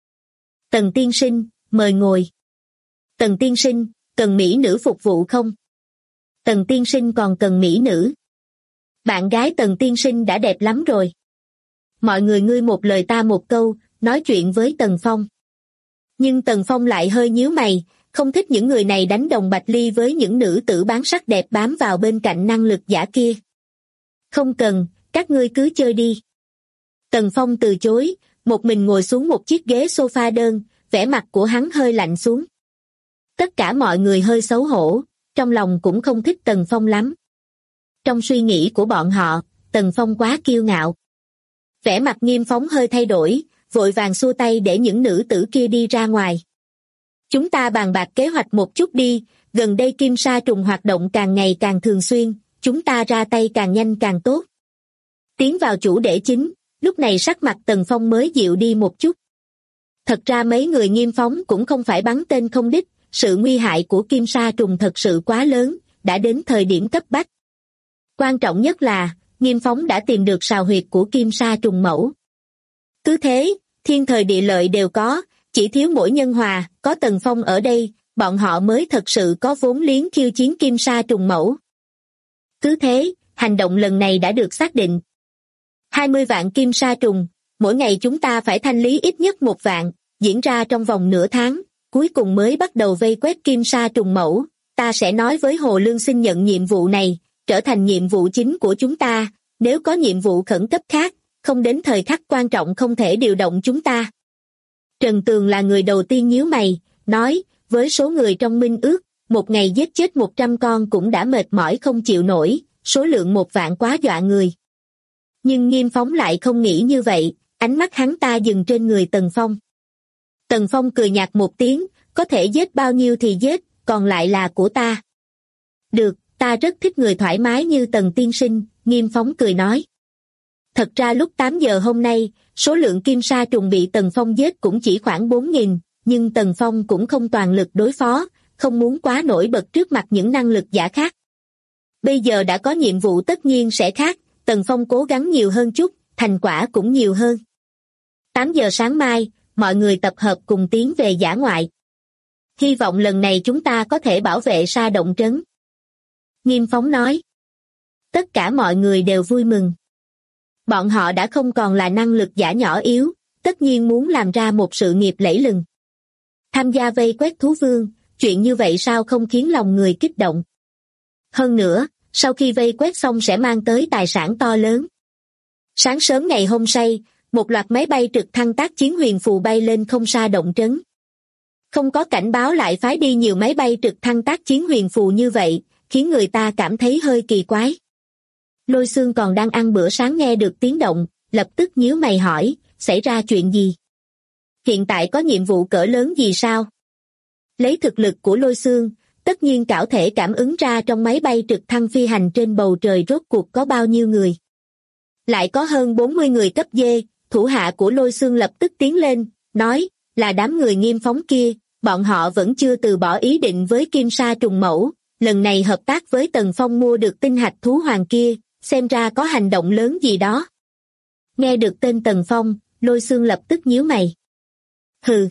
Tần tiên sinh, mời ngồi. Tần tiên sinh, cần mỹ nữ phục vụ không? Tần tiên sinh còn cần mỹ nữ. Bạn gái Tần tiên sinh đã đẹp lắm rồi. Mọi người ngươi một lời ta một câu, nói chuyện với Tần Phong. Nhưng Tần Phong lại hơi nhíu mày, không thích những người này đánh đồng Bạch Ly với những nữ tử bán sắc đẹp bám vào bên cạnh năng lực giả kia. Không cần, các ngươi cứ chơi đi. Tần Phong từ chối, một mình ngồi xuống một chiếc ghế sofa đơn, vẻ mặt của hắn hơi lạnh xuống. Tất cả mọi người hơi xấu hổ, trong lòng cũng không thích Tần Phong lắm. Trong suy nghĩ của bọn họ, Tần Phong quá kiêu ngạo. Vẻ mặt Nghiêm Phóng hơi thay đổi, vội vàng xua tay để những nữ tử kia đi ra ngoài. Chúng ta bàn bạc kế hoạch một chút đi, gần đây kim sa trùng hoạt động càng ngày càng thường xuyên, chúng ta ra tay càng nhanh càng tốt. Tiến vào chủ đề chính, lúc này sắc mặt Tần Phong mới dịu đi một chút. Thật ra mấy người Nghiêm Phóng cũng không phải bắn tên không đích, sự nguy hại của kim sa trùng thật sự quá lớn, đã đến thời điểm cấp bách. Quan trọng nhất là, Nghiêm Phóng đã tìm được sào huyệt của kim sa trùng mẫu. Cứ thế, thiên thời địa lợi đều có, chỉ thiếu mỗi nhân hòa, có Tần Phong ở đây, bọn họ mới thật sự có vốn liếng khiêu chiến kim sa trùng mẫu. Cứ thế, hành động lần này đã được xác định. 20 vạn kim sa trùng, mỗi ngày chúng ta phải thanh lý ít nhất 1 vạn, diễn ra trong vòng nửa tháng, cuối cùng mới bắt đầu vây quét kim sa trùng mẫu. Ta sẽ nói với Hồ Lương Sinh nhận nhiệm vụ này, trở thành nhiệm vụ chính của chúng ta, nếu có nhiệm vụ khẩn cấp khác, không đến thời khắc quan trọng không thể điều động chúng ta. Trần Tường là người đầu tiên nhíu mày, nói, với số người trong minh ước, một ngày giết chết 100 con cũng đã mệt mỏi không chịu nổi, số lượng 1 vạn quá dọa người. Nhưng Nghiêm Phóng lại không nghĩ như vậy, ánh mắt hắn ta dừng trên người Tần Phong. Tần Phong cười nhạt một tiếng, có thể giết bao nhiêu thì giết, còn lại là của ta. Được, ta rất thích người thoải mái như Tần tiên sinh, Nghiêm Phóng cười nói. Thật ra lúc 8 giờ hôm nay, số lượng kim sa trùng bị Tần Phong giết cũng chỉ khoảng 4.000, nhưng Tần Phong cũng không toàn lực đối phó, không muốn quá nổi bật trước mặt những năng lực giả khác. Bây giờ đã có nhiệm vụ tất nhiên sẽ khác, Tần Phong cố gắng nhiều hơn chút, thành quả cũng nhiều hơn. 8 giờ sáng mai, mọi người tập hợp cùng tiến về dã ngoại. Hy vọng lần này chúng ta có thể bảo vệ Sa Động Trấn. Nghiêm Phóng nói. Tất cả mọi người đều vui mừng. Bọn họ đã không còn là năng lực giả nhỏ yếu, tất nhiên muốn làm ra một sự nghiệp lẫy lừng. Tham gia vây quét thú vương, chuyện như vậy sao không khiến lòng người kích động. Hơn nữa, sau khi vây quét xong sẽ mang tới tài sản to lớn. Sáng sớm ngày hôm say, một loạt máy bay trực thăng tác chiến huyền phù bay lên không Sa Động Trấn. Không có cảnh báo lại phái đi nhiều máy bay trực thăng tác chiến huyền phù như vậy, khiến người ta cảm thấy hơi kỳ quái. Lôi Xương còn đang ăn bữa sáng nghe được tiếng động, lập tức nhíu mày hỏi, xảy ra chuyện gì? Hiện tại có nhiệm vụ cỡ lớn gì sao? Lấy thực lực của Lôi Xương, tất nhiên cảo thể cảm ứng ra trong máy bay trực thăng phi hành trên bầu trời rốt cuộc có bao nhiêu người. Lại có hơn 40 người cấp D, thủ hạ của Lôi Xương lập tức tiến lên, nói, là đám người Nghiêm Phóng kia, bọn họ vẫn chưa từ bỏ ý định với kim sa trùng mẫu, lần này hợp tác với Tần Phong mua được tinh hạch thú hoàng kia, xem ra có hành động lớn gì đó. Nghe được tên Tần Phong, Lôi Xương lập tức nhíu mày. Hừ.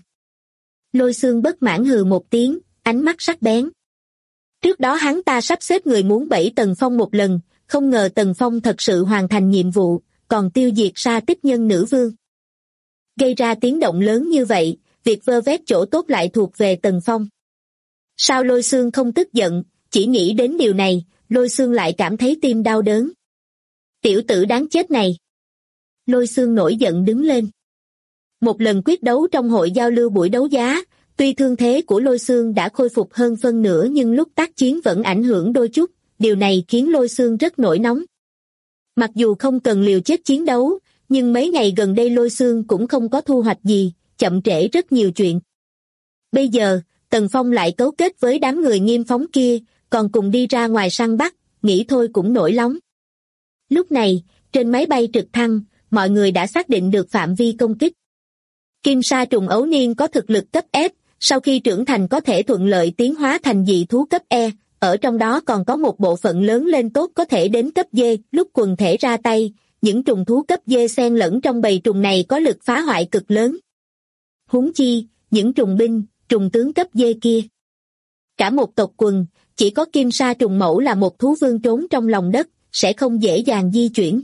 Lôi Xương bất mãn hừ một tiếng, ánh mắt sắc bén. Trước đó hắn ta sắp xếp người muốn bẫy Tần Phong một lần, không ngờ Tần Phong thật sự hoàn thành nhiệm vụ, còn tiêu diệt Sa Tích Nhân nữ vương. Gây ra tiếng động lớn như vậy, việc vơ vét chỗ tốt lại thuộc về Tần Phong. Sao Lôi Xương không tức giận, chỉ nghĩ đến điều này, Lôi Xương lại cảm thấy tim đau đớn. Tiểu tử đáng chết này. Lôi Xương nổi giận đứng lên. Một lần quyết đấu trong hội giao lưu buổi đấu giá, tuy thương thế của Lôi Xương đã khôi phục hơn phân nửa nhưng lúc tác chiến vẫn ảnh hưởng đôi chút, điều này khiến Lôi Xương rất nổi nóng. Mặc dù không cần liều chết chiến đấu, nhưng mấy ngày gần đây Lôi Xương cũng không có thu hoạch gì, chậm trễ rất nhiều chuyện. Bây giờ, Tần Phong lại cấu kết với đám người Nghiêm Phóng kia, còn cùng đi ra ngoài săn bắt, nghĩ thôi cũng nổi nóng. Lúc này, trên máy bay trực thăng, mọi người đã xác định được phạm vi công kích. Kim sa trùng ấu niên có thực lực cấp F, sau khi trưởng thành có thể thuận lợi tiến hóa thành dị thú cấp E, ở trong đó còn có một bộ phận lớn lên tốt có thể đến cấp D, lúc quần thể ra tay, những trùng thú cấp D xen lẫn trong bầy trùng này có lực phá hoại cực lớn. Huống chi, những trùng binh, trùng tướng cấp D kia. Cả một tộc quần, chỉ có kim sa trùng mẫu là một thú vương trốn trong lòng đất, sẽ không dễ dàng di chuyển.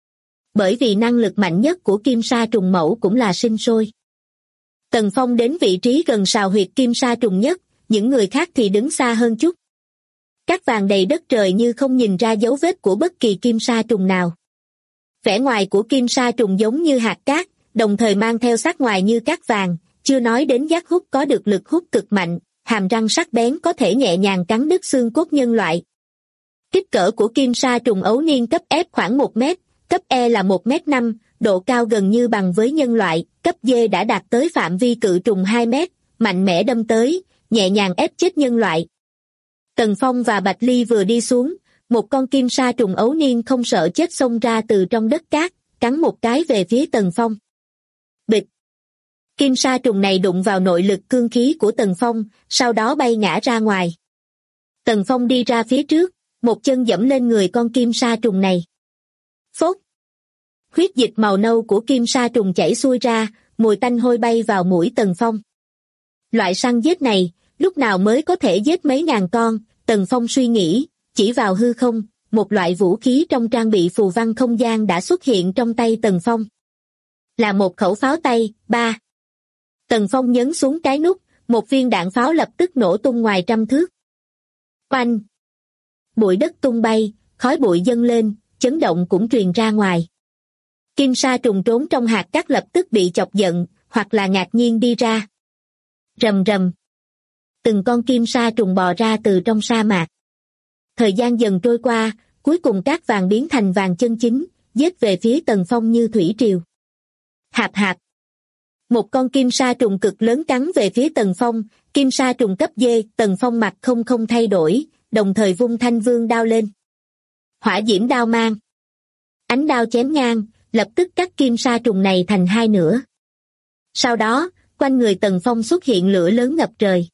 Bởi vì năng lực mạnh nhất của kim sa trùng mẫu cũng là sinh sôi. Tần Phong đến vị trí gần sào huyệt kim sa trùng nhất, những người khác thì đứng xa hơn chút. Cát vàng đầy đất trời như không nhìn ra dấu vết của bất kỳ kim sa trùng nào. Vẻ ngoài của kim sa trùng giống như hạt cát, đồng thời mang theo sắc ngoài như cát vàng, chưa nói đến giác hút có được lực hút cực mạnh, hàm răng sắc bén có thể nhẹ nhàng cắn đứt xương cốt nhân loại. Kích cỡ của kim sa trùng ấu niên cấp F khoảng 1 mét, cấp E là 1,5 m, độ cao gần như bằng với nhân loại, cấp D đã đạt tới phạm vi cự trùng 2 mét, mạnh mẽ đâm tới, nhẹ nhàng ép chết nhân loại. Tần Phong và Bạch Ly vừa đi xuống, một con kim sa trùng ấu niên không sợ chết xông ra từ trong đất cát, cắn một cái về phía Tần Phong. Bịch! Kim sa trùng này đụng vào nội lực cương khí của Tần Phong, sau đó bay ngã ra ngoài. Tần Phong đi ra phía trước, một chân dẫm lên người con kim sa trùng này. Phốt! Huyết dịch màu nâu của kim sa trùng chảy xuôi ra, mùi tanh hôi bay vào mũi Tần Phong. Loại săn giết này, lúc nào mới có thể giết mấy ngàn con? Tần Phong suy nghĩ, chỉ vào hư không, một loại vũ khí trong trang bị phù văn không gian đã xuất hiện trong tay Tần Phong. Là một khẩu pháo tay, 3. Tần Phong nhấn xuống cái nút, một viên đạn pháo lập tức nổ tung ngoài trăm thước. Oanh! Bụi đất tung bay, khói bụi dâng lên, chấn động cũng truyền ra ngoài. Kim sa trùng trốn trong hạt cát lập tức bị chọc giận, hoặc là ngạc nhiên đi ra. Rầm rầm. Từng con kim sa trùng bò ra từ trong sa mạc. Thời gian dần trôi qua, cuối cùng cát vàng biến thành vàng chân chính, giết về phía Tần Phong như thủy triều. Hạp hạp. Một con kim sa trùng cực lớn cắn về phía Tần Phong, kim sa trùng cấp D, Tần Phong mặt không thay đổi, đồng thời vung thanh vương đao lên. Hỏa diễm đao mang. Ánh đao chém ngang, lập tức cắt kim sa trùng này thành hai nửa. Sau đó, quanh người Tần Phong xuất hiện lửa lớn ngập trời.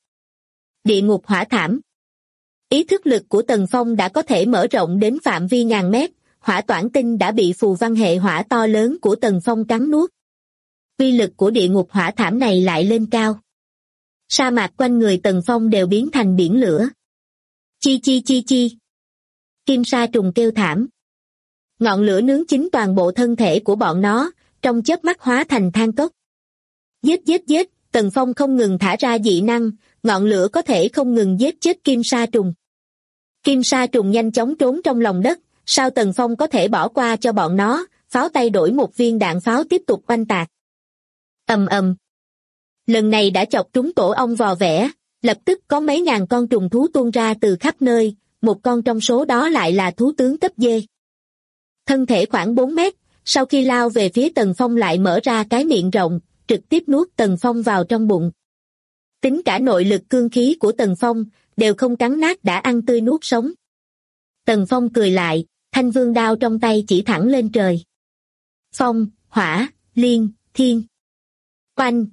Địa ngục hỏa thảm. Ý thức lực của Tần Phong đã có thể mở rộng đến phạm vi ngàn mét, hỏa toản tinh đã bị phù văn hệ hỏa to lớn của Tần Phong cắn nuốt. Uy lực của địa ngục hỏa thảm này lại lên cao. Sa mạc quanh người Tần Phong đều biến thành biển lửa. Chi chi chi chi. Kim sa trùng kêu thảm. Ngọn lửa nướng chín toàn bộ thân thể của bọn nó, trong chớp mắt hóa thành than cốc. Giết giết giết, Tần Phong không ngừng thả ra dị năng, ngọn lửa có thể không ngừng giết chết kim sa trùng. Kim sa trùng nhanh chóng trốn trong lòng đất, sao Tần Phong có thể bỏ qua cho bọn nó? Pháo tay đổi một viên đạn pháo tiếp tục oanh tạc. Ầm ầm. Lần này đã chọc trúng tổ ong vò vẽ, lập tức có mấy ngàn con trùng thú tuôn ra từ khắp nơi, một con trong số đó lại là thú tướng cấp D. Thân thể khoảng 4 mét, sau khi lao về phía Tần Phong lại mở ra cái miệng rộng, trực tiếp nuốt Tần Phong vào trong bụng. Tính cả nội lực cương khí của Tần Phong, đều không cắn nát đã ăn tươi nuốt sống. Tần Phong cười lại, thanh vương đao trong tay chỉ thẳng lên trời. Phong, hỏa, liên, thiên. Oanh!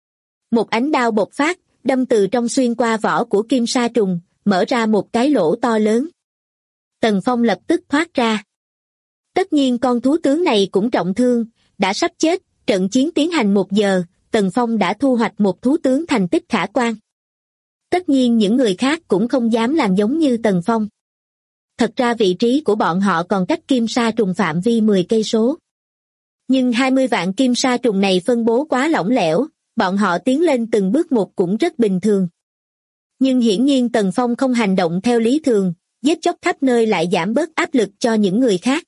Một ánh đao bộc phát, đâm từ trong xuyên qua vỏ của kim sa trùng, mở ra một cái lỗ to lớn. Tần Phong lập tức thoát ra. Tất nhiên con thú tướng này cũng trọng thương, đã sắp chết, trận chiến tiến hành 1 giờ, Tần Phong đã thu hoạch một thú tướng thành tích khả quan. Tất nhiên những người khác cũng không dám làm giống như Tần Phong. Thật ra vị trí của bọn họ còn cách kim sa trùng phạm vi 10 cây số. Nhưng 20 vạn kim sa trùng này phân bố quá lỏng lẻo, bọn họ tiến lên từng bước một cũng rất bình thường. Nhưng hiển nhiên Tần Phong không hành động theo lý thường, giết chóc khắp nơi lại giảm bớt áp lực cho những người khác.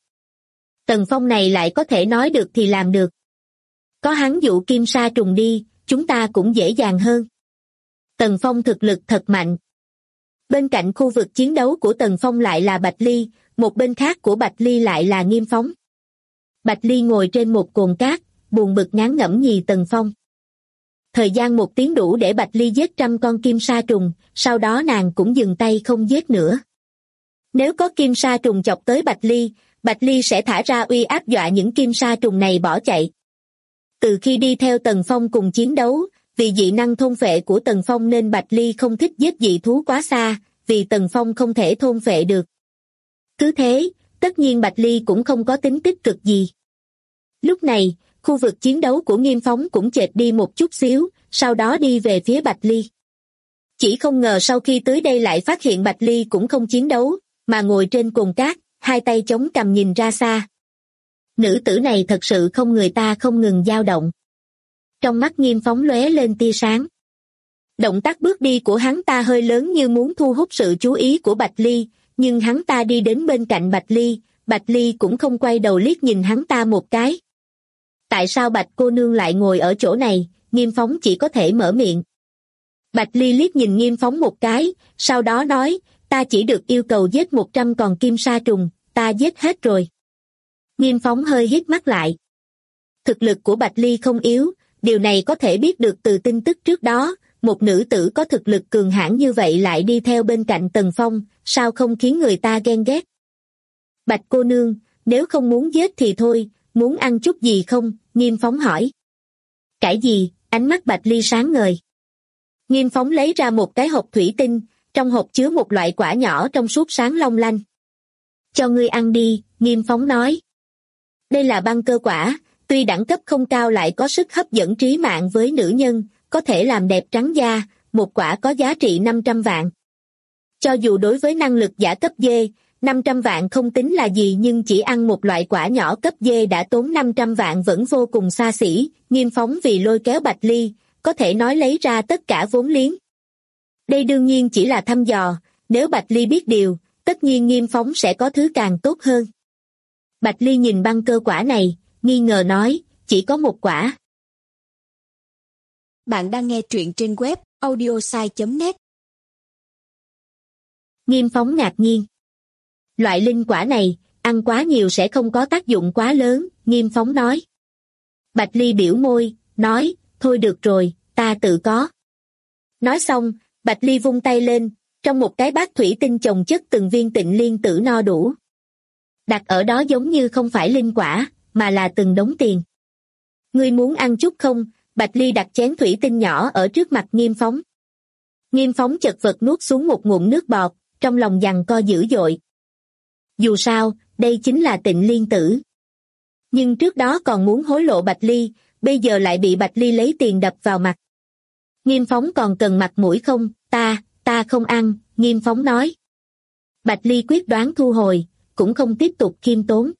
Tần Phong này lại có thể nói được thì làm được. Có hắn dụ kim sa trùng đi, chúng ta cũng dễ dàng hơn. Tần Phong thực lực thật mạnh. Bên cạnh khu vực chiến đấu của Tần Phong lại là Bạch Ly, một bên khác của Bạch Ly lại là Nghiêm Phóng. Bạch Ly ngồi trên một cồn cát, buồn bực ngán ngẩm nhìn Tần Phong. Thời gian 1 tiếng đủ để Bạch Ly giết 100 con kim sa trùng, sau đó nàng cũng dừng tay không giết nữa. Nếu có kim sa trùng chọc tới Bạch Ly sẽ thả ra uy áp dọa những kim sa trùng này bỏ chạy. Từ khi đi theo Tần Phong cùng chiến đấu, vì dị năng thôn phệ của Tần Phong nên Bạch Ly không thích giết dị thú quá xa, vì Tần Phong không thể thôn phệ được. Cứ thế, tất nhiên Bạch Ly cũng không có tính tích cực gì. Lúc này, khu vực chiến đấu của Nghiêm Phóng cũng chệch đi một chút xíu, sau đó đi về phía Bạch Ly. Chỉ không ngờ sau khi tới đây lại phát hiện Bạch Ly cũng không chiến đấu, mà ngồi trên cồn cát, hai tay chống cằm nhìn ra xa. Nữ tử này thật sự không người ta không ngừng dao động. Trong mắt Nghiêm Phóng lóe lên tia sáng. Động tác bước đi của hắn ta hơi lớn như muốn thu hút sự chú ý của Bạch Ly, nhưng hắn ta đi đến bên cạnh Bạch Ly cũng không quay đầu liếc nhìn hắn ta một cái. Tại sao Bạch cô nương lại ngồi ở chỗ này? Nghiêm Phóng chỉ có thể mở miệng. Bạch Ly liếc nhìn Nghiêm Phóng một cái, sau đó nói, ta chỉ được yêu cầu giết 100 con kim sa trùng, ta giết hết rồi. Nghiêm Phóng hơi hít mắt lại. Thực lực của Bạch Ly không yếu, điều này có thể biết được từ tin tức trước đó, một nữ tử có thực lực cường hãn như vậy lại đi theo bên cạnh Tần Phong, sao không khiến người ta ghen ghét. Bạch cô nương, nếu không muốn giết thì thôi, muốn ăn chút gì không? Nghiêm Phóng hỏi. Cái gì? Ánh mắt Bạch Ly sáng ngời. Nghiêm Phóng lấy ra một cái hộp thủy tinh, trong hộp chứa một loại quả nhỏ trong suốt sáng long lanh. Cho ngươi ăn đi, Nghiêm Phóng nói. Đây là băng cơ quả, tuy đẳng cấp không cao lại có sức hấp dẫn trí mạng với nữ nhân, có thể làm đẹp trắng da, một quả có giá trị 500 vạn. Cho dù đối với năng lực giả cấp D, 500 vạn không tính là gì nhưng chỉ ăn một loại quả nhỏ cấp D đã tốn 500 vạn vẫn vô cùng xa xỉ. Nghiêm Phóng vì lôi kéo Bạch Ly, có thể nói lấy ra tất cả vốn liếng. Đây đương nhiên chỉ là thăm dò, nếu Bạch Ly biết điều, tất nhiên Nghiêm Phóng sẽ có thứ càng tốt hơn. Bạch Ly nhìn băng cơ quả này, nghi ngờ nói, chỉ có một quả. Bạn đang nghe truyện trên web audiosai.net. Nghiêm Phóng ngạc nhiên. Loại linh quả này, ăn quá nhiều sẽ không có tác dụng quá lớn, Nghiêm Phóng nói. Bạch Ly biểu môi, nói, thôi được rồi, ta tự có. Nói xong, Bạch Ly vung tay lên, trong một cái bát thủy tinh chồng chất từng viên tịnh liên tử no đủ. Đặt ở đó giống như không phải linh quả, mà là từng đống tiền. Ngươi muốn ăn chút không? Bạch Ly đặt chén thủy tinh nhỏ ở trước mặt Nghiêm Phóng. Nghiêm Phóng chật vật nuốt xuống một ngụm nước bọt, trong lòng giằng co dữ dội. Dù sao, đây chính là tịnh liên tử. Nhưng trước đó còn muốn hối lộ Bạch Ly, bây giờ lại bị Bạch Ly lấy tiền đập vào mặt. Nghiêm Phóng còn cần mặt mũi không? Ta không ăn, Nghiêm Phóng nói. Bạch Ly quyết đoán thu hồi, cũng không tiếp tục khiêm tốn.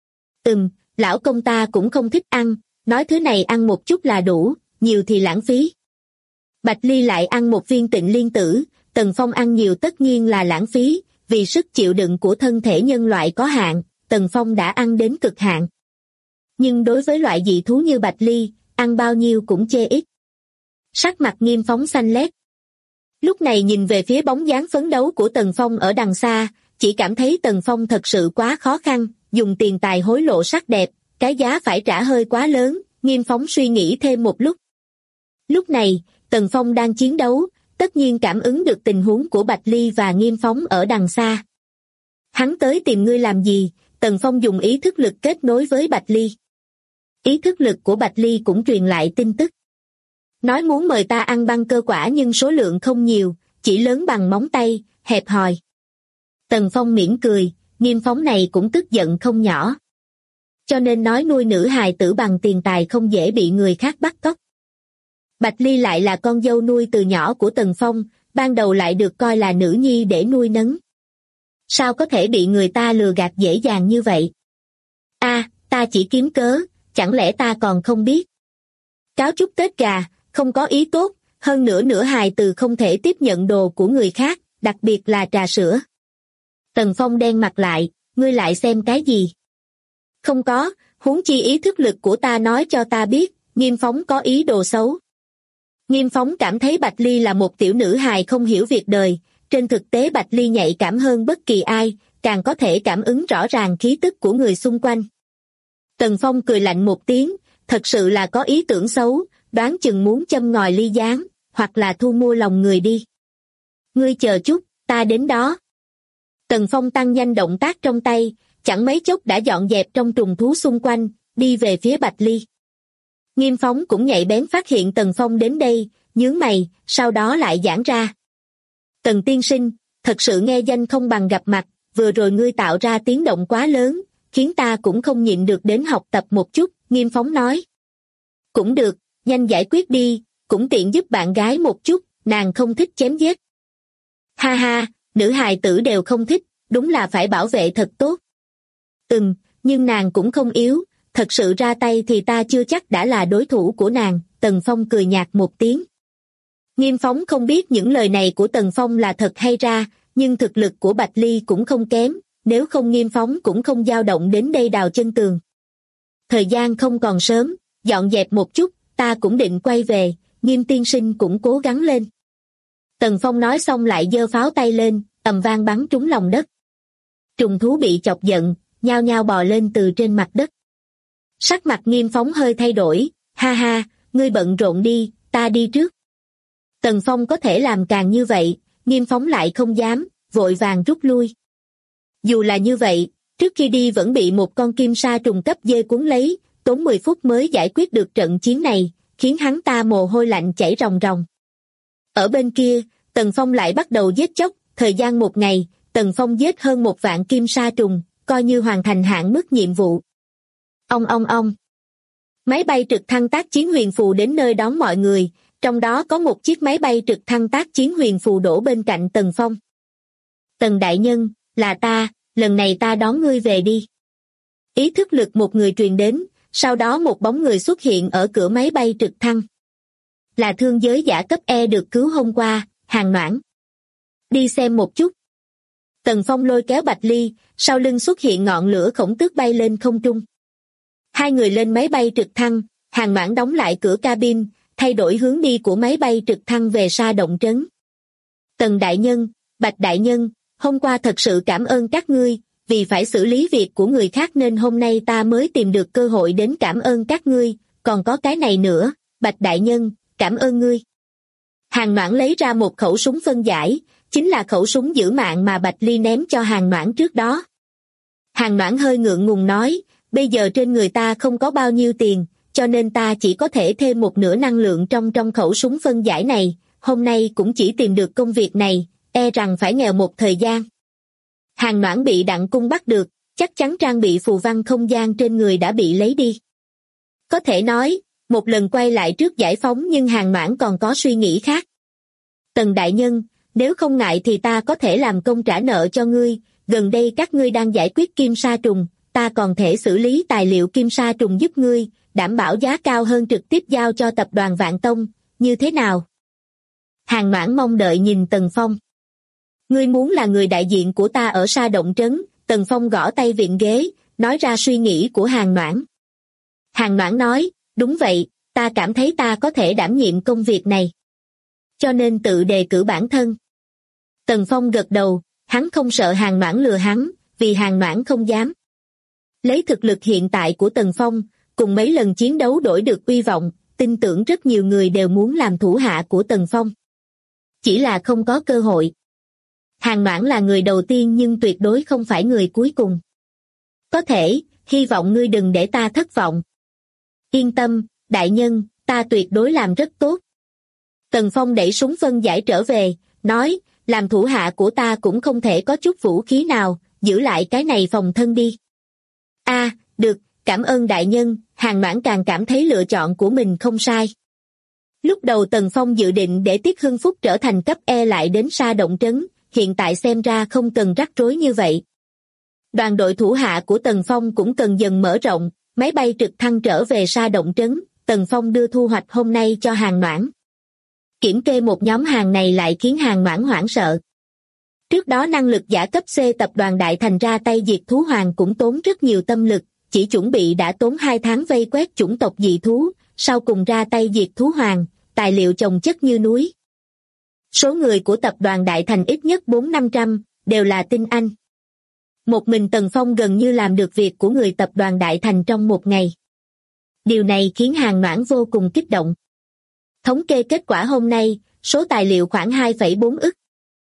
Lão công ta cũng không thích ăn, nói thứ này ăn một chút là đủ, nhiều thì lãng phí. Bạch Ly lại ăn một viên tịnh liên tử, Tần Phong ăn nhiều tất nhiên là lãng phí, vì sức chịu đựng của thân thể nhân loại có hạn, Tần Phong đã ăn đến cực hạn. Nhưng đối với loại dị thú như Bạch Ly, ăn bao nhiêu cũng chê ít. Sắc mặt Nghiêm Phóng xanh lét. Lúc này nhìn về phía bóng dáng phấn đấu của Tần Phong ở đằng xa, chỉ cảm thấy Tần Phong thật sự quá khó khăn, dùng tiền tài hối lộ sắc đẹp, cái giá phải trả hơi quá lớn, Nghiêm Phóng suy nghĩ thêm một lúc. Lúc này, Tần Phong đang chiến đấu, tất nhiên cảm ứng được tình huống của Bạch Ly và Nghiêm Phóng ở đằng xa. Hắn tới tìm ngươi làm gì? Tần Phong dùng ý thức lực kết nối với Bạch Ly. Ý thức lực của Bạch Ly cũng truyền lại tin tức. Nói muốn mời ta ăn băng cơ quả nhưng số lượng không nhiều, chỉ lớn bằng móng tay, hẹp hòi. Tần Phong mỉm cười, Nghiêm Phóng này cũng tức giận không nhỏ. Cho nên nói nuôi nữ hài tử bằng tiền tài không dễ bị người khác bắt cóc. Bạch Ly lại là con dâu nuôi từ nhỏ của Tần Phong, ban đầu lại được coi là nữ nhi để nuôi nấng. Sao có thể bị người ta lừa gạt dễ dàng như vậy? Ta chỉ kiếm cớ, chẳng lẽ ta còn không biết? Cáo chúc Tết gà, không có ý tốt, hơn nữa nửa hài từ không thể tiếp nhận đồ của người khác, đặc biệt là trà sữa. Tần Phong đen mặt lại, ngươi lại xem cái gì? Không có, huống chi ý thức lực của ta nói cho ta biết, Nghiêm Phóng có ý đồ xấu. Nghiêm Phóng cảm thấy Bạch Ly là một tiểu nữ hài không hiểu việc đời, trên thực tế Bạch Ly nhạy cảm hơn bất kỳ ai, càng có thể cảm ứng rõ ràng khí tức của người xung quanh. Tần Phong cười lạnh một tiếng, thật sự là có ý tưởng xấu, đoán chừng muốn châm ngòi ly gián, hoặc là thu mua lòng người đi. Ngươi chờ chút, ta đến đó. Tần Phong tăng nhanh động tác trong tay, chẳng mấy chốc đã dọn dẹp trong trùng thú xung quanh, đi về phía Bạch Ly. Nghiêm Phóng cũng nhạy bén phát hiện Tần Phong đến đây, nhướng mày, sau đó lại giãn ra. Tần tiên sinh, thật sự nghe danh không bằng gặp mặt, vừa rồi ngươi tạo ra tiếng động quá lớn, khiến ta cũng không nhịn được đến học tập một chút, Nghiêm Phóng nói. Cũng được, nhanh giải quyết đi, cũng tiện giúp bạn gái một chút, nàng không thích chém giết. Ha ha, nữ hài tử đều không thích, đúng là phải bảo vệ thật tốt. Nhưng nàng cũng không yếu, thật sự ra tay thì ta chưa chắc đã là đối thủ của nàng, Tần Phong cười nhạt một tiếng. Nghiêm Phóng không biết những lời này của Tần Phong là thật hay ra, nhưng thực lực của Bạch Ly cũng không kém, nếu không Nghiêm Phóng cũng không dao động đến đây đào chân tường. Thời gian không còn sớm, dọn dẹp một chút, ta cũng định quay về, Nghiêm tiên sinh cũng cố gắng lên. Tần Phong nói xong lại giơ pháo tay lên, ầm vang bắn trúng lòng đất. Trùng thú bị chọc giận, nhao nhao bò lên từ trên mặt đất. Sắc mặt Nghiêm Phóng hơi thay đổi, ha ha, ngươi bận rộn đi, ta đi trước. Tần Phong có thể làm càng như vậy, Nghiêm Phóng lại không dám, vội vàng rút lui. Dù là như vậy, trước khi đi vẫn bị một con kim sa trùng cấp dê cuốn lấy, tốn 10 phút mới giải quyết được trận chiến này, khiến hắn ta mồ hôi lạnh chảy ròng ròng. Ở bên kia, Tần Phong lại bắt đầu giết chóc, thời gian 1 ngày, Tần Phong giết hơn 1 vạn kim sa trùng, coi như hoàn thành hạn mức nhiệm vụ. Ong. Máy bay trực thăng tác chiến Huyền Phù đến nơi đón mọi người, trong đó có một chiếc máy bay trực thăng tác chiến Huyền Phù đổ bên cạnh Tần Phong. Tần đại nhân, là ta, lần này ta đón ngươi về đi. Ý thức lực một người truyền đến, sau đó một bóng người xuất hiện ở cửa máy bay trực thăng. Là thương giới giả cấp E được cứu hôm qua, Hàn Noãn. Đi xem một chút. Tần Phong lôi kéo Bạch Ly, sau lưng xuất hiện ngọn lửa khổng tước bay lên không trung. Hai người lên máy bay trực thăng, Hàn Noãn đóng lại cửa cabin, thay đổi hướng đi của máy bay trực thăng về Sa Động Trấn. Tần đại nhân, Bạch đại nhân, hôm qua thật sự cảm ơn các ngươi, vì phải xử lý việc của người khác nên hôm nay ta mới tìm được cơ hội đến cảm ơn các ngươi, còn có cái này nữa, Bạch đại nhân, cảm ơn ngươi. Hàn Noãn lấy ra một khẩu súng phân giải, chính là khẩu súng giữ mạng mà Bạch Ly ném cho Hàn Noãn trước đó. Hàn Noãn hơi ngượng ngùng nói, bây giờ trên người ta không có bao nhiêu tiền, cho nên ta chỉ có thể thêm một nửa năng lượng trong khẩu súng phân giải này, hôm nay cũng chỉ tìm được công việc này, e rằng phải nghèo một thời gian. Hàn Noãn bị Đặng Cung bắt được, chắc chắn trang bị phù văn không gian trên người đã bị lấy đi. Có thể nói, một lần quay lại trước giải phóng nhưng Hàn Noãn còn có suy nghĩ khác. Tần đại nhân, nếu không ngại thì ta có thể làm công trả nợ cho ngươi, gần đây các ngươi đang giải quyết kim sa trùng, ta còn thể xử lý tài liệu kim sa trùng giúp ngươi, đảm bảo giá cao hơn trực tiếp giao cho tập đoàn Vạn Tông, như thế nào? Hàn Noãn mong đợi nhìn Tần Phong. Ngươi muốn là người đại diện của ta ở Sa Động Trấn, Tần Phong gõ tay viện ghế, nói ra suy nghĩ của Hàn Noãn. Hàn Noãn nói, đúng vậy, ta cảm thấy ta có thể đảm nhiệm công việc này. Cho nên tự đề cử bản thân. Tần Phong gật đầu, hắn không sợ Hàn Noãn lừa hắn, vì Hàn Noãn không dám. Lấy thực lực hiện tại của Tần Phong, cùng mấy lần chiến đấu đổi được uy vọng, tin tưởng rất nhiều người đều muốn làm thủ hạ của Tần Phong. Chỉ là không có cơ hội. Hàn Noãn là người đầu tiên nhưng tuyệt đối không phải người cuối cùng. Có thể, hy vọng ngươi đừng để ta thất vọng. Yên tâm, đại nhân, ta tuyệt đối làm rất tốt. Tần Phong đẩy súng phân giải trở về, nói, làm thủ hạ của ta cũng không thể có chút vũ khí nào, giữ lại cái này phòng thân đi. Được, cảm ơn đại nhân, Hàn Noãn càng cảm thấy lựa chọn của mình không sai. Lúc đầu Tần Phong dự định để Tiết Hưng Phúc trở thành cấp E lại đến Sa Động Trấn, hiện tại xem ra không cần rắc rối như vậy. Đoàn đội thủ hạ của Tần Phong cũng cần dần mở rộng, máy bay trực thăng trở về Sa Động Trấn, Tần Phong đưa thu hoạch hôm nay cho Hàn Noãn. Kiểm kê một nhóm hàng này lại khiến Hàn Noãn hoảng sợ. Trước đó năng lực giả cấp C tập đoàn Đại Thành ra tay diệt thú hoàng cũng tốn rất nhiều tâm lực, chỉ chuẩn bị đã tốn 2 tháng vây quét chủng tộc dị thú, sau cùng ra tay diệt thú hoàng, tài liệu chồng chất như núi. Số người của tập đoàn Đại Thành ít nhất 400-500, đều là tinh anh. Một mình Tần Phong gần như làm được việc của người tập đoàn Đại Thành trong một ngày. Điều này khiến Hàn Noãn vô cùng kích động. Thống kê kết quả hôm nay, số tài liệu khoảng 2,4 ức.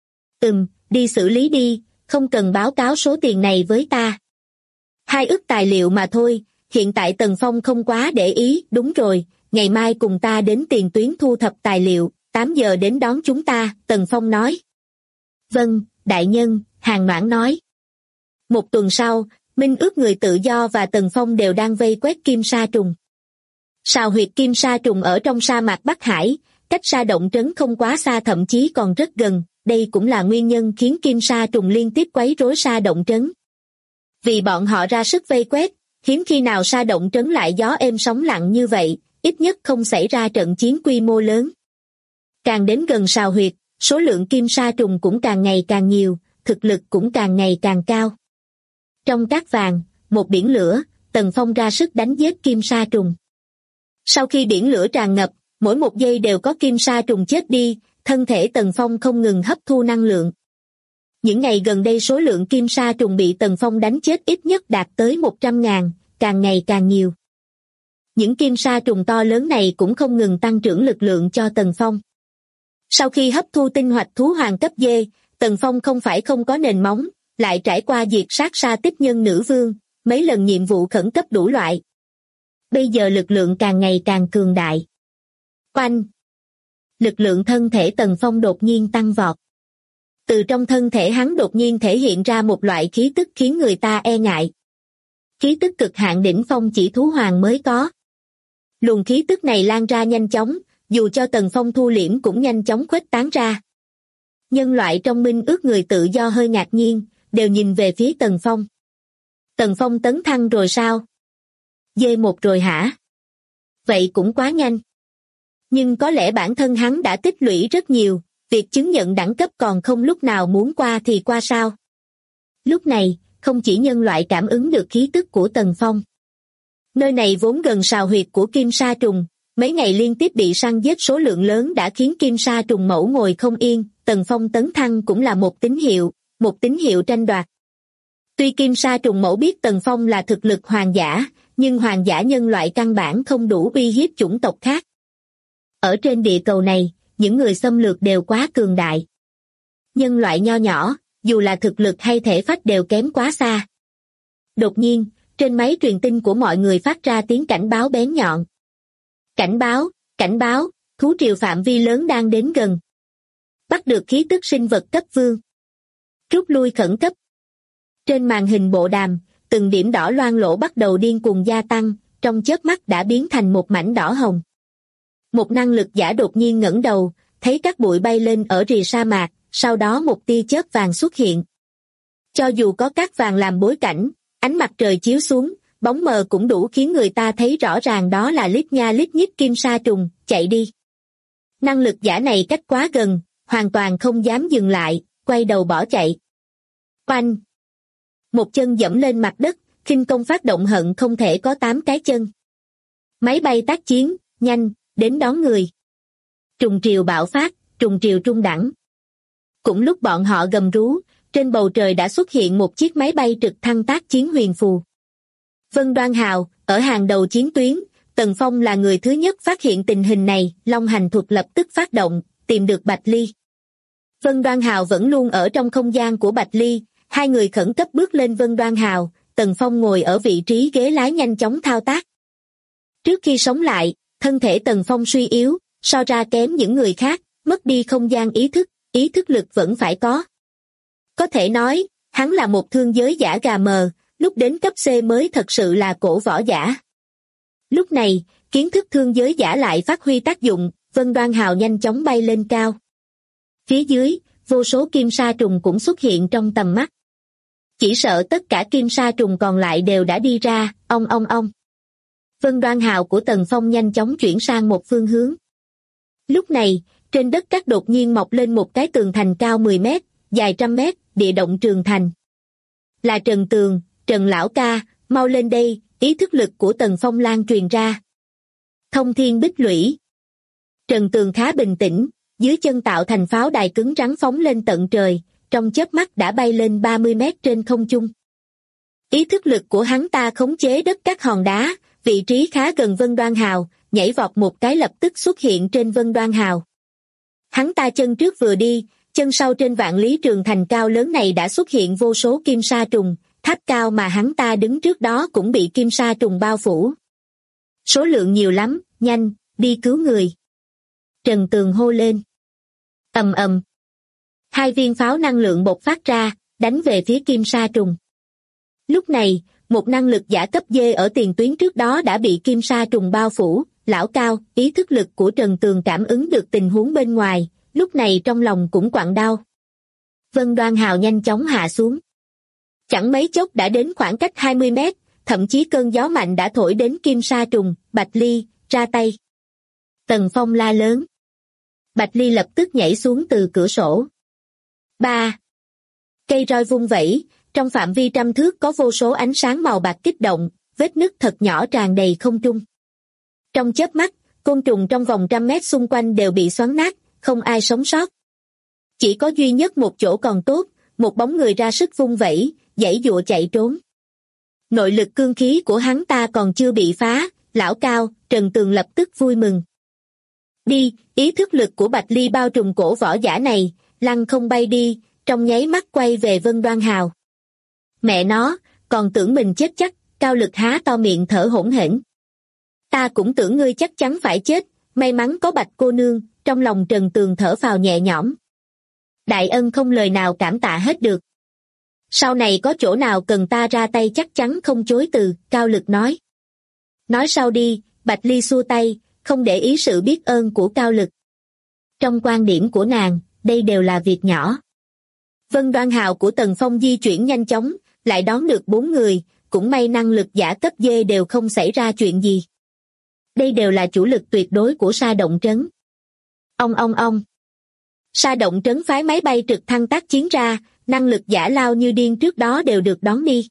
Đi xử lý đi, không cần báo cáo số tiền này với ta. 2 ức tài liệu mà thôi, hiện tại Tần Phong không quá để ý, đúng rồi, ngày mai cùng ta đến tiền tuyến thu thập tài liệu, 8 giờ đến đón chúng ta, Tần Phong nói. Vâng, đại nhân, Hàn Noãn nói. Một tuần sau, Minh ước người tự do và Tần Phong đều đang vây quét kim sa trùng. Sào huyệt kim sa trùng ở trong sa mạc Bắc Hải, cách Sa Động Trấn không quá xa thậm chí còn rất gần, đây cũng là nguyên nhân khiến kim sa trùng liên tiếp quấy rối Sa Động Trấn. Vì bọn họ ra sức vây quét, hiếm khi nào Sa Động Trấn lại gió êm sóng lặng như vậy, ít nhất không xảy ra trận chiến quy mô lớn. Càng đến gần sào huyệt, số lượng kim sa trùng cũng càng ngày càng nhiều, thực lực cũng càng ngày càng cao. Trong cát vàng, một biển lửa, Tần Phong ra sức đánh giết kim sa trùng. Sau khi biển lửa tràn ngập, mỗi một giây đều có kim sa trùng chết đi, thân thể Tần Phong không ngừng hấp thu năng lượng. Những ngày gần đây số lượng kim sa trùng bị Tần Phong đánh chết ít nhất đạt tới 100.000, càng ngày càng nhiều. những kim sa trùng to lớn này cũng không ngừng tăng trưởng lực lượng cho Tần Phong. Sau khi hấp thu tinh hoạch thú hoàng cấp D, Tần Phong không phải không có nền móng, lại trải qua diệt sát sa tích nhân nữ vương, mấy lần nhiệm vụ khẩn cấp đủ loại. Bây giờ lực lượng càng ngày càng cường đại. Oanh! Lực lượng thân thể Tần Phong đột nhiên tăng vọt. Từ trong thân thể hắn đột nhiên thể hiện ra một loại khí tức khiến người ta e ngại. Khí tức cực hạn đỉnh phong chỉ thú hoàng mới có. Luồng khí tức này lan ra nhanh chóng, dù cho Tần Phong thu liễm cũng nhanh chóng khuếch tán ra. Nhân loại trong minh ước người tự do hơi ngạc nhiên, đều nhìn về phía Tần Phong. Tần Phong tấn thăng rồi sao? D1 rồi hả? Vậy cũng quá nhanh. Nhưng có lẽ bản thân hắn đã tích lũy rất nhiều, việc chứng nhận đẳng cấp còn không lúc nào muốn qua thì qua sao? Lúc này, không chỉ nhân loại cảm ứng được khí tức của Tần Phong. Nơi này vốn gần sào huyệt của kim sa trùng, mấy ngày liên tiếp bị săn giết số lượng lớn đã khiến kim sa trùng mẫu ngồi không yên, Tần Phong tấn thăng cũng là một tín hiệu tranh đoạt. Tuy kim sa trùng mẫu biết Tần Phong là thực lực hoàng giả, nhưng hoàng giả nhân loại căn bản không đủ uy hiếp chủng tộc khác. Ở trên địa cầu này, những người xâm lược đều quá cường đại. Nhân loại nho nhỏ, dù là thực lực hay thể phách đều kém quá xa. Đột nhiên, trên máy truyền tin của mọi người phát ra tiếng cảnh báo bén nhọn. Cảnh báo, thú triều phạm vi lớn đang đến gần. Bắt được khí tức sinh vật cấp vương. Rút lui khẩn cấp. Trên màn hình bộ đàm, từng điểm đỏ loang lổ bắt đầu điên cuồng gia tăng, trong chớp mắt đã biến thành một mảnh đỏ hồng. Một năng lực giả đột nhiên ngẩng đầu, thấy các bụi bay lên ở rìa sa mạc, sau đó một tia chớp vàng xuất hiện. Cho dù có cát vàng làm bối cảnh, ánh mặt trời chiếu xuống, bóng mờ cũng đủ khiến người ta thấy rõ ràng đó là lít nha lít nhít kim sa trùng, chạy đi. Năng lực giả này cách quá gần, hoàn toàn không dám dừng lại, quay đầu bỏ chạy. Oanh! Một chân dẫm lên mặt đất, khinh công phát động hận không thể có 8 cái chân. Máy bay tác chiến, nhanh, đến đón người. Trùng triều bạo phát, trùng triều trung đẳng. Cũng lúc bọn họ gầm rú, trên bầu trời đã xuất hiện một chiếc máy bay trực thăng tác chiến huyền phù. Vân Đoan Hào, ở hàng đầu chiến tuyến, Tần Phong là người thứ nhất phát hiện tình hình này, Long hành thuật lập tức phát động, tìm được Bạch Ly. Vân Đoan Hào vẫn luôn ở trong không gian của Bạch Ly, hai người khẩn cấp bước lên Vân Đoan Hào, Tần Phong ngồi ở vị trí ghế lái nhanh chóng thao tác. Trước khi sống lại, thân thể Tần Phong suy yếu, so ra kém những người khác, mất đi không gian ý thức lực vẫn phải có. Có thể nói, hắn là một thương giới giả gà mờ, lúc đến cấp C mới thật sự là cổ võ giả. Lúc này, kiến thức thương giới giả lại phát huy tác dụng, Vân Đoan Hào nhanh chóng bay lên cao. Phía dưới, vô số kim sa trùng cũng xuất hiện trong tầm mắt. Chỉ sợ tất cả kim sa trùng còn lại đều đã đi ra, ong. Vân Đoan Hào của Tần Phong nhanh chóng chuyển sang một phương hướng. Lúc này, trên đất cát đột nhiên mọc lên một cái tường thành cao 10 mét, dài 100 mét, địa động Trường Thành. Là Trần Tường, Trần Lão Ca, mau lên đây, ý thức lực của Tần Phong lan truyền ra. Thông thiên bích lũy. Trần Tường khá bình tĩnh, dưới chân tạo thành pháo đài cứng rắn phóng lên tận trời, trong chớp mắt đã bay lên 30 mét trên không trung. Ý thức lực của hắn ta khống chế đất các hòn đá, vị trí khá gần Vân Đoan Hào, nhảy vọt một cái lập tức xuất hiện trên Vân Đoan Hào. Hắn ta chân trước vừa đi, chân sau trên vạn lý trường thành cao lớn này đã xuất hiện vô số kim sa trùng, tháp cao mà hắn ta đứng trước đó cũng bị kim sa trùng bao phủ. Số lượng nhiều lắm, nhanh, đi cứu người. Trần Tường hô lên. Ầm. 2 viên pháo năng lượng bộc phát ra, đánh về phía kim sa trùng. Lúc này, một năng lực giả cấp D ở tiền tuyến trước đó đã bị kim sa trùng bao phủ. Lão Cao, ý thức lực của Trần Tường cảm ứng được tình huống bên ngoài, lúc này trong lòng cũng quặn đau. Vân Đoan Hào nhanh chóng hạ xuống. Chẳng mấy chốc đã đến khoảng cách 20 mét, thậm chí cơn gió mạnh đã thổi đến kim sa trùng, Bạch Ly, ra tay. Tần Phong la lớn. Bạch Ly lập tức nhảy xuống từ cửa sổ. 3. Cây roi vung vẩy, trong phạm vi 100 thước có vô số ánh sáng màu bạc kích động, vết nứt thật nhỏ tràn đầy không trung. Trong chớp mắt, côn trùng trong vòng 100 mét xung quanh đều bị xoắn nát, không ai sống sót. Chỉ có duy nhất một chỗ còn tốt, một bóng người ra sức vung vẩy, giãy giụa chạy trốn. Nội lực cương khí của hắn ta còn chưa bị phá, lão Cao, Trần Tường lập tức vui mừng. Đi, ý thức lực của Bạch Ly bao trùm cổ võ giả này, lăng không bay đi, trong nháy mắt quay về Vân Đoan Hào. Mẹ nó, còn tưởng mình chết chắc, Cao Lực há to miệng thở hổn hển. Ta cũng tưởng ngươi chắc chắn phải chết, may mắn có Bạch cô nương, trong lòng Trần Tường thở phào nhẹ nhõm. Đại ân không lời nào cảm tạ hết được. Sau này có chỗ nào cần ta ra tay chắc chắn không chối từ, Cao Lực nói. Nói sau đi, Bạch Ly xua tay, không để ý sự biết ơn của Cao Lực. Trong quan điểm của nàng, đây đều là việc nhỏ. Vân Đoan Hào của Tần Phong di chuyển nhanh chóng, lại đón được 4 người, cũng may năng lực giả cấp D đều không xảy ra chuyện gì. Đây đều là chủ lực tuyệt đối của Sa Động Trấn. Ông. Sa Động Trấn phái máy bay trực thăng tác chiến ra, năng lực giả lao như điên trước đó đều được đón đi.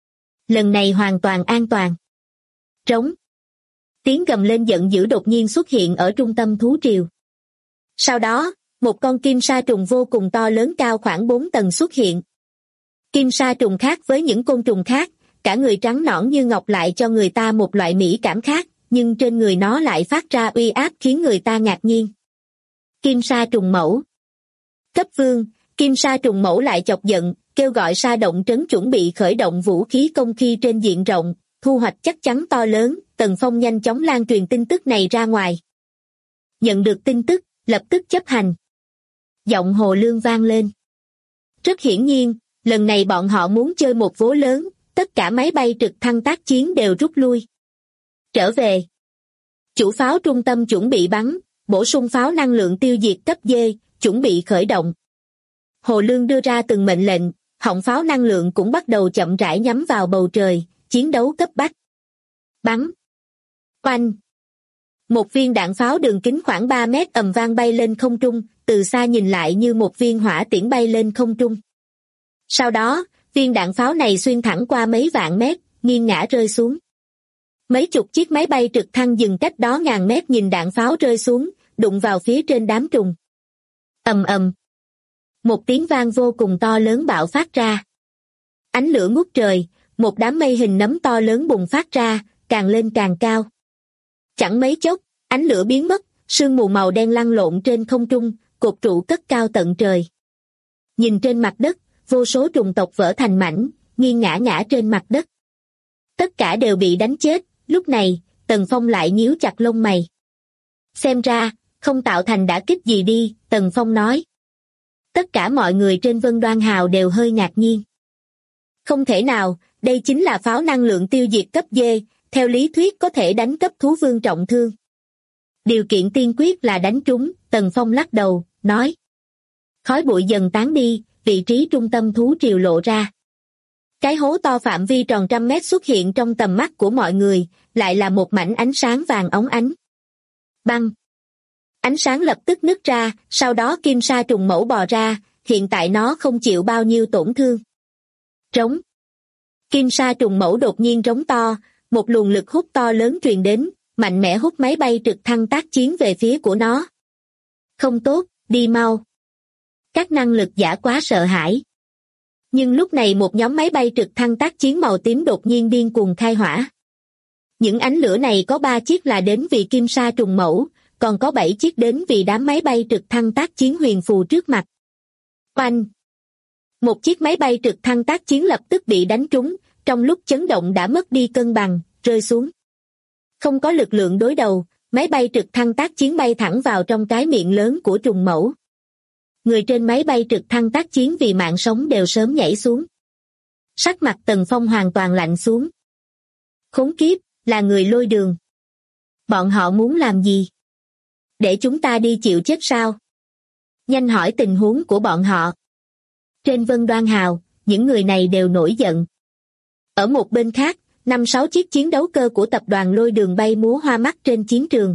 Lần này hoàn toàn an toàn. Trống. Tiếng gầm lên giận dữ đột nhiên xuất hiện ở trung tâm thú triều. Sau đó, một con kim sa trùng vô cùng to lớn cao khoảng 4 tầng xuất hiện. Kim sa trùng khác với những côn trùng khác, cả người trắng nõn như ngọc lại cho người ta một loại mỹ cảm khác, nhưng trên người nó lại phát ra uy áp khiến người ta ngạc nhiên. Kim sa trùng mẫu. Cấp vương, kim sa trùng mẫu lại chọc giận, kêu gọi Sa Động Trấn chuẩn bị khởi động vũ khí công khi trên diện rộng, thu hoạch chắc chắn to lớn. Tần Phong nhanh chóng lan truyền tin tức này ra ngoài. Nhận được tin tức, lập tức chấp hành. Giọng Hồ Lương vang lên. Rất hiển nhiên, lần này bọn họ muốn chơi một vố lớn, tất cả máy bay trực thăng tác chiến đều rút lui. Trở về. Chủ pháo trung tâm chuẩn bị bắn, bổ sung pháo năng lượng tiêu diệt cấp D, chuẩn bị khởi động. Hồ Lương đưa ra từng mệnh lệnh, họng pháo năng lượng cũng bắt đầu chậm rãi nhắm vào bầu trời, chiến đấu cấp bách. Bắn. Oanh! Một viên đạn pháo đường kính khoảng 3 mét ầm vang bay lên không trung, từ xa nhìn lại như một viên hỏa tiễn bay lên không trung. Sau đó, viên đạn pháo này xuyên thẳng qua mấy vạn mét, nghiêng ngã rơi xuống. Mấy chục chiếc máy bay trực thăng dừng cách đó ngàn mét nhìn đạn pháo rơi xuống, đụng vào phía trên đám trùng. Ầm ầm. Một tiếng vang vô cùng to lớn bạo phát ra. Ánh lửa ngút trời, một đám mây hình nấm to lớn bùng phát ra, càng lên càng cao. Chẳng mấy chốc, ánh lửa biến mất, sương mù màu đen lăn lộn trên không trung, cột trụ cất cao tận trời. Nhìn trên mặt đất, vô số trùng tộc vỡ thành mảnh, nghiêng ngã trên mặt đất. Tất cả đều bị đánh chết, lúc này, Tần Phong lại nhíu chặt lông mày. Xem ra, không tạo thành đả kích gì đi, Tần Phong nói. Tất cả mọi người trên Vân Đoan Hào đều hơi ngạc nhiên. Không thể nào, đây chính là pháo năng lượng tiêu diệt cấp D, theo lý thuyết có thể đánh cấp thú vương trọng thương. Điều kiện tiên quyết là đánh trúng, Tần Phong lắc đầu, nói. Khói bụi dần tán đi, vị trí trung tâm thú triều lộ ra. Cái hố to phạm vi tròn 100 mét xuất hiện trong tầm mắt của mọi người, lại là một mảnh ánh sáng vàng óng ánh. Băng! Ánh sáng lập tức nứt ra, sau đó kim sa trùng mẫu bò ra, hiện tại nó không chịu bao nhiêu tổn thương. Trống! Kim sa trùng mẫu đột nhiên rống to, một luồng lực hút to lớn truyền đến, mạnh mẽ hút máy bay trực thăng tác chiến về phía của nó. Không tốt, đi mau. Các năng lực giả quá sợ hãi. Nhưng lúc này một nhóm máy bay trực thăng tác chiến màu tím đột nhiên điên cuồng khai hỏa. Những ánh lửa này có 3 chiếc là đến vì kim sa trùng mẫu, còn có 7 chiếc đến vì đám máy bay trực thăng tác chiến huyền phù trước mặt. Oanh! Một chiếc máy bay trực thăng tác chiến lập tức bị đánh trúng, trong lúc chấn động đã mất đi cân bằng, rơi xuống. Không có lực lượng đối đầu, máy bay trực thăng tác chiến bay thẳng vào trong cái miệng lớn của trùng mẫu. Người trên máy bay trực thăng tác chiến vì mạng sống đều sớm nhảy xuống. Sắc mặt Tần Phong hoàn toàn lạnh xuống. Khốn kiếp, là người Lôi Đường. Bọn họ muốn làm gì? Để chúng ta đi chịu chết sao? Nhanh hỏi tình huống của bọn họ. Trên Vân Đoan Hào, những người này đều nổi giận. Ở một bên khác, 5-6 chiếc chiến đấu cơ của tập đoàn Lôi Đường bay múa hoa mắt trên chiến trường.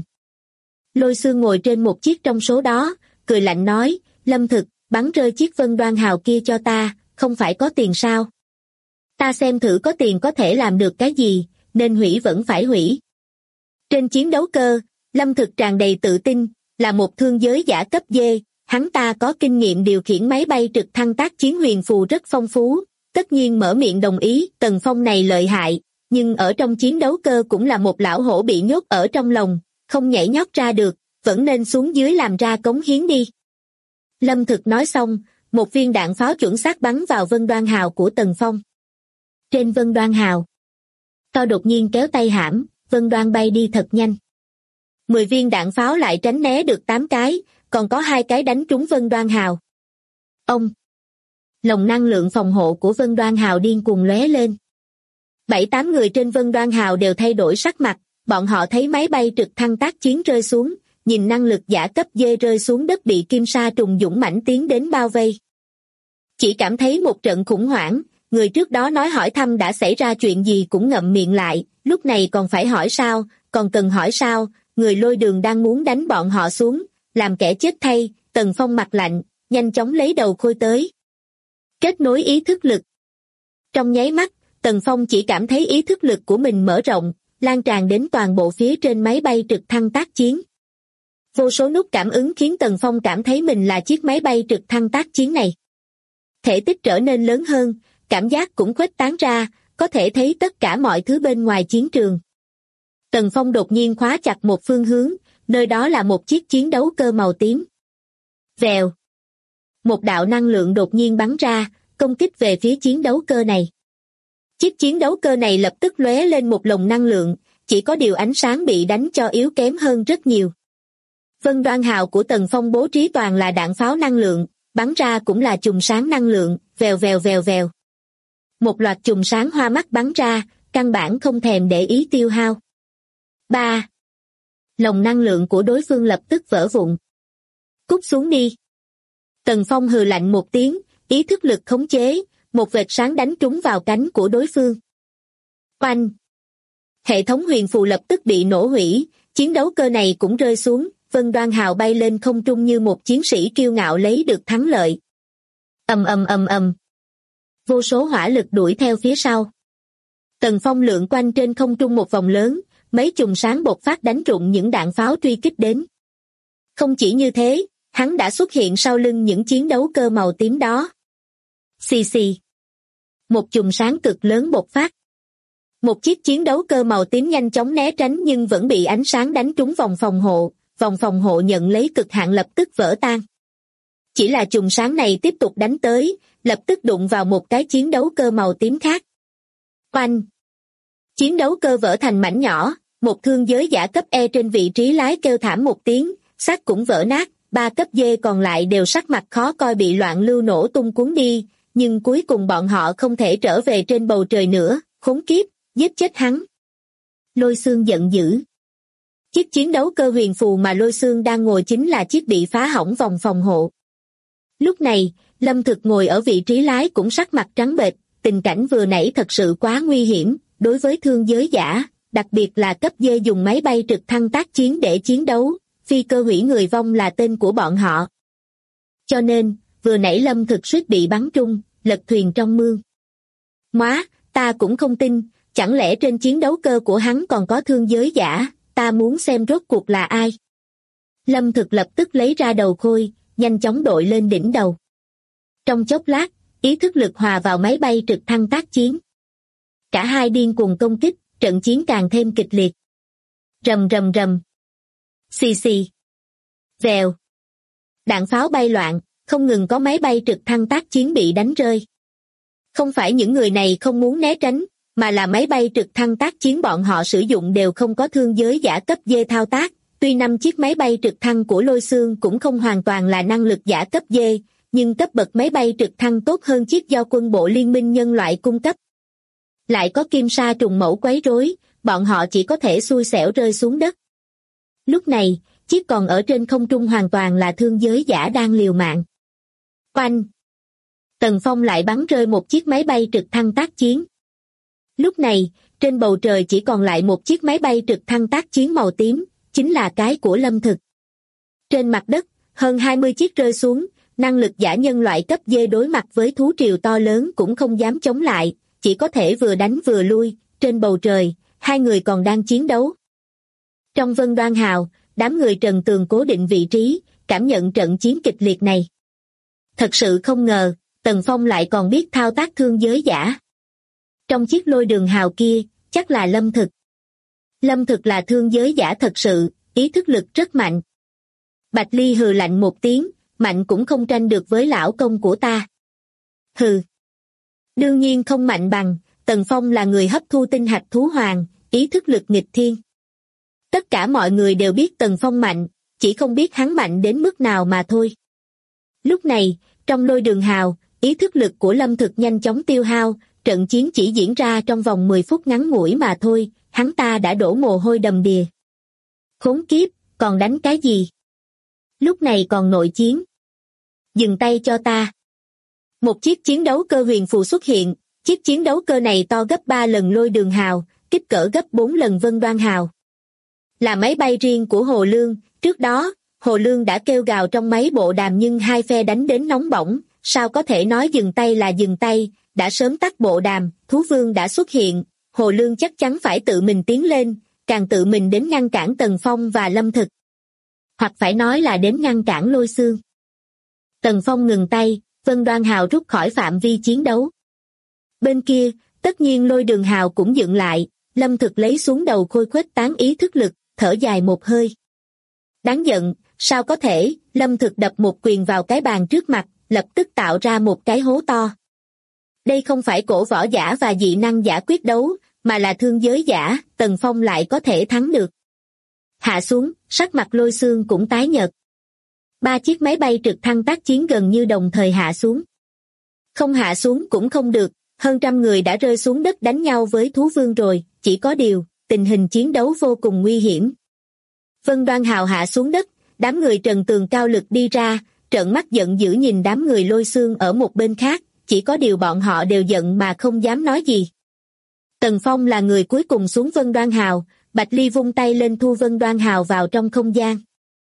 Lôi Xương ngồi trên một chiếc trong số đó, cười lạnh nói, Lâm Thực, bắn rơi chiếc Vân Đoan Hào kia cho ta, không phải có tiền sao? Ta xem thử có tiền có thể làm được cái gì, nên hủy vẫn phải hủy. Trên chiến đấu cơ, Lâm Thực tràn đầy tự tin, là một thương giới giả cấp D, hắn ta có kinh nghiệm điều khiển máy bay trực thăng tác chiến huyền phù rất phong phú, tất nhiên mở miệng đồng ý, Tần Phong này lợi hại, nhưng ở trong chiến đấu cơ cũng là một lão hổ bị nhốt ở trong lồng, không nhảy nhót ra được, vẫn nên xuống dưới làm ra cống hiến đi. Lâm Thực nói xong, một viên đạn pháo chuẩn xác bắn vào Vân Đoan Hào của Tần Phong. Trên Vân Đoan Hào, to đột nhiên kéo tay hãm, Vân Đoan bay đi thật nhanh. 10 viên đạn pháo lại tránh né được 8 cái, còn có 2 cái đánh trúng Vân Đoan Hào. Ông! Lồng năng lượng phòng hộ của Vân Đoan Hào điên cuồng lóe lên. 7-8 người trên Vân Đoan Hào đều thay đổi sắc mặt, bọn họ thấy máy bay trực thăng tác chiến rơi xuống, nhìn năng lực giả cấp D rơi xuống đất bị kim sa trùng dũng mãnh tiến đến bao vây. Chỉ cảm thấy một trận khủng hoảng, người trước đó nói hỏi thăm đã xảy ra chuyện gì cũng ngậm miệng lại, lúc này còn phải hỏi sao, còn cần hỏi sao, người Lôi Đường đang muốn đánh bọn họ xuống, làm kẻ chết thay. Tần Phong mặt lạnh, nhanh chóng lấy đầu khôi tới. Kết nối ý thức lực. Trong nháy mắt, Tần Phong chỉ cảm thấy ý thức lực của mình mở rộng, lan tràn đến toàn bộ phía trên máy bay trực thăng tác chiến. Vô số nút cảm ứng khiến Tần Phong cảm thấy mình là chiếc máy bay trực thăng tác chiến này. Thể tích trở nên lớn hơn, cảm giác cũng khuếch tán ra, có thể thấy tất cả mọi thứ bên ngoài chiến trường. Tần Phong đột nhiên khóa chặt một phương hướng, nơi đó là một chiếc chiến đấu cơ màu tím. Vèo. Một đạo năng lượng đột nhiên bắn ra, công kích về phía chiến đấu cơ này. Chiếc chiến đấu cơ này lập tức lóe lên một lồng năng lượng, chỉ có điều ánh sáng bị đánh cho yếu kém hơn rất nhiều. Vân Đoan Hào của Tần Phong bố trí toàn là đạn pháo năng lượng, bắn ra cũng là chùm sáng năng lượng, vèo vèo vèo vèo. Một loạt chùm sáng hoa mắt bắn ra, căn bản không thèm để ý tiêu hao. 3. Lồng năng lượng của đối phương lập tức vỡ vụn. Cút xuống đi. Tần Phong hừ lạnh một tiếng, ý thức lực khống chế, một vệt sáng đánh trúng vào cánh của đối phương. Oanh! Hệ thống huyền phù lập tức bị nổ hủy, chiến đấu cơ này cũng rơi xuống, Vân Đoan Hào bay lên không trung như một chiến sĩ kiêu ngạo lấy được thắng lợi. Ầm ầm ầm ầm. Vô số hỏa lực đuổi theo phía sau. Tần Phong lượn quanh trên không trung một vòng lớn, mấy chùm sáng bộc phát đánh rụng những đạn pháo truy kích đến. Không chỉ như thế, hắn đã xuất hiện sau lưng những chiến đấu cơ màu tím đó. Xì xì. Một chùm sáng cực lớn bộc phát. Một chiếc chiến đấu cơ màu tím nhanh chóng né tránh nhưng vẫn bị ánh sáng đánh trúng vòng phòng hộ nhận lấy cực hạn lập tức vỡ tan. Chỉ là chùm sáng này tiếp tục đánh tới, lập tức đụng vào một cái chiến đấu cơ màu tím khác. Oanh! Chiến đấu cơ vỡ thành mảnh nhỏ, một thương giới giả cấp E trên vị trí lái kêu thảm một tiếng, xác cũng vỡ nát, 3 cấp D còn lại đều sắc mặt khó coi bị loạn lưu nổ tung cuốn đi, nhưng cuối cùng bọn họ không thể trở về trên bầu trời nữa, khốn kiếp, giết chết hắn. Lôi Xương giận dữ. Chiếc chiến đấu cơ huyền phù mà Lôi Xương đang ngồi chính là chiếc bị phá hỏng vòng phòng hộ. Lúc này, Lâm Thực ngồi ở vị trí lái cũng sắc mặt trắng bệch, tình cảnh vừa nãy thật sự quá nguy hiểm, đối với thương giới giả, đặc biệt là cấp D dùng máy bay trực thăng tác chiến để chiến đấu, phi cơ hủy người vong là tên của bọn họ. Cho nên, vừa nãy Lâm Thực suýt bị bắn trúng, lật thuyền trong mương. Móa, ta cũng không tin, chẳng lẽ trên chiến đấu cơ của hắn còn có thương giới giả, ta muốn xem rốt cuộc là ai. Lâm Thực lập tức lấy ra đầu khôi, nhanh chóng đội lên đỉnh đầu. Trong chốc lát, ý thức lực hòa vào máy bay trực thăng tác chiến. Cả hai điên cuồng công kích, trận chiến càng thêm kịch liệt. Rầm rầm rầm. Xì xì. Vèo. Đạn pháo bay loạn, không ngừng có máy bay trực thăng tác chiến bị đánh rơi. Không phải những người này không muốn né tránh, mà là máy bay trực thăng tác chiến bọn họ sử dụng đều không có thương giới giả cấp D thao tác. Tuy 5 chiếc máy bay trực thăng của Lôi Xương cũng không hoàn toàn là năng lực giả cấp D, nhưng cấp bậc máy bay trực thăng tốt hơn chiếc do quân bộ liên minh nhân loại cung cấp. Lại có kim sa trùng mẫu quấy rối, bọn họ chỉ có thể xui xẻo rơi xuống đất. Lúc này, chiếc còn ở trên không trung hoàn toàn là thương giới giả đang liều mạng. Oanh! Tần Phong lại bắn rơi một chiếc máy bay trực thăng tác chiến. Lúc này, trên bầu trời chỉ còn lại một chiếc máy bay trực thăng tác chiến màu tím, chính là cái của Lâm Thực. Trên mặt đất, hơn 20 chiếc rơi xuống, năng lực giả nhân loại cấp D đối mặt với thú triều to lớn cũng không dám chống lại, chỉ có thể vừa đánh vừa lui, trên bầu trời, hai người còn đang chiến đấu. Trong Vân Đoan Hào, đám người Trần Tường cố định vị trí, cảm nhận trận chiến kịch liệt này. Thật sự không ngờ, Tần Phong lại còn biết thao tác thương giới giả. Trong chiếc Lôi Đường Hào kia, chắc là Lâm Thực. Lâm Thực là thương giới giả thật sự, ý thức lực rất mạnh. Bạch Ly hừ lạnh một tiếng, mạnh cũng không tranh được với lão công của ta. Hừ. Đương nhiên không mạnh bằng, Tần Phong là người hấp thu tinh hạch thú hoàng, ý thức lực nghịch thiên. Tất cả mọi người đều biết Tần Phong mạnh, chỉ không biết hắn mạnh đến mức nào mà thôi. Lúc này, trong Lôi Đường Hào, ý thức lực của Lâm Thực nhanh chóng tiêu hao, trận chiến chỉ diễn ra trong vòng 10 phút ngắn ngủi mà thôi, hắn ta đã đổ mồ hôi đầm đìa. Khốn kiếp, còn đánh cái gì? Lúc này còn nội chiến. Dừng tay cho ta. Một chiếc chiến đấu cơ huyền phù xuất hiện, chiếc chiến đấu cơ này to gấp 3 lần Lôi Đường Hào, kích cỡ gấp 4 lần Vân Đoan Hào. Là máy bay riêng của Hồ Lương, trước đó, Hồ Lương đã kêu gào trong máy bộ đàm nhưng hai phe đánh đến nóng bỏng, sao có thể nói dừng tay là dừng tay, đã sớm tắt bộ đàm, thú vương đã xuất hiện, Hồ Lương chắc chắn phải tự mình tiến lên, càng tự mình đến ngăn cản Tần Phong và Lâm Thực. Hoặc phải nói là đến ngăn cản Lôi Xương. Tần Phong ngừng tay, Vân Đoan Hào rút khỏi phạm vi chiến đấu. Bên kia, tất nhiên Lôi Đường Hào cũng dựng lại, Lâm Thực lấy xuống đầu khôi khuếch tán ý thức lực, thở dài một hơi. Đáng giận, sao có thể, Lâm Thực đập một quyền vào cái bàn trước mặt, lập tức tạo ra một cái hố to. Đây không phải cổ võ giả và dị năng giả quyết đấu, mà là thương giới giả, Tần Phong lại có thể thắng được. Hạ xuống, sắc mặt Lôi Xương cũng tái nhợt. 3 chiếc máy bay trực thăng tác chiến gần như đồng thời hạ xuống. Không hạ xuống cũng không được, hơn trăm người đã rơi xuống đất đánh nhau với thú vương rồi, chỉ có điều, tình hình chiến đấu vô cùng nguy hiểm. Vân Đoan Hào hạ xuống đất, đám người Trần Tường cao lực đi ra, trợn mắt giận dữ nhìn đám người Lôi Xương ở một bên khác, chỉ có điều bọn họ đều giận mà không dám nói gì. Tần Phong là người cuối cùng xuống Vân Đoan Hào, Bạch Ly vung tay lên thu Vân Đoan Hào vào trong không gian.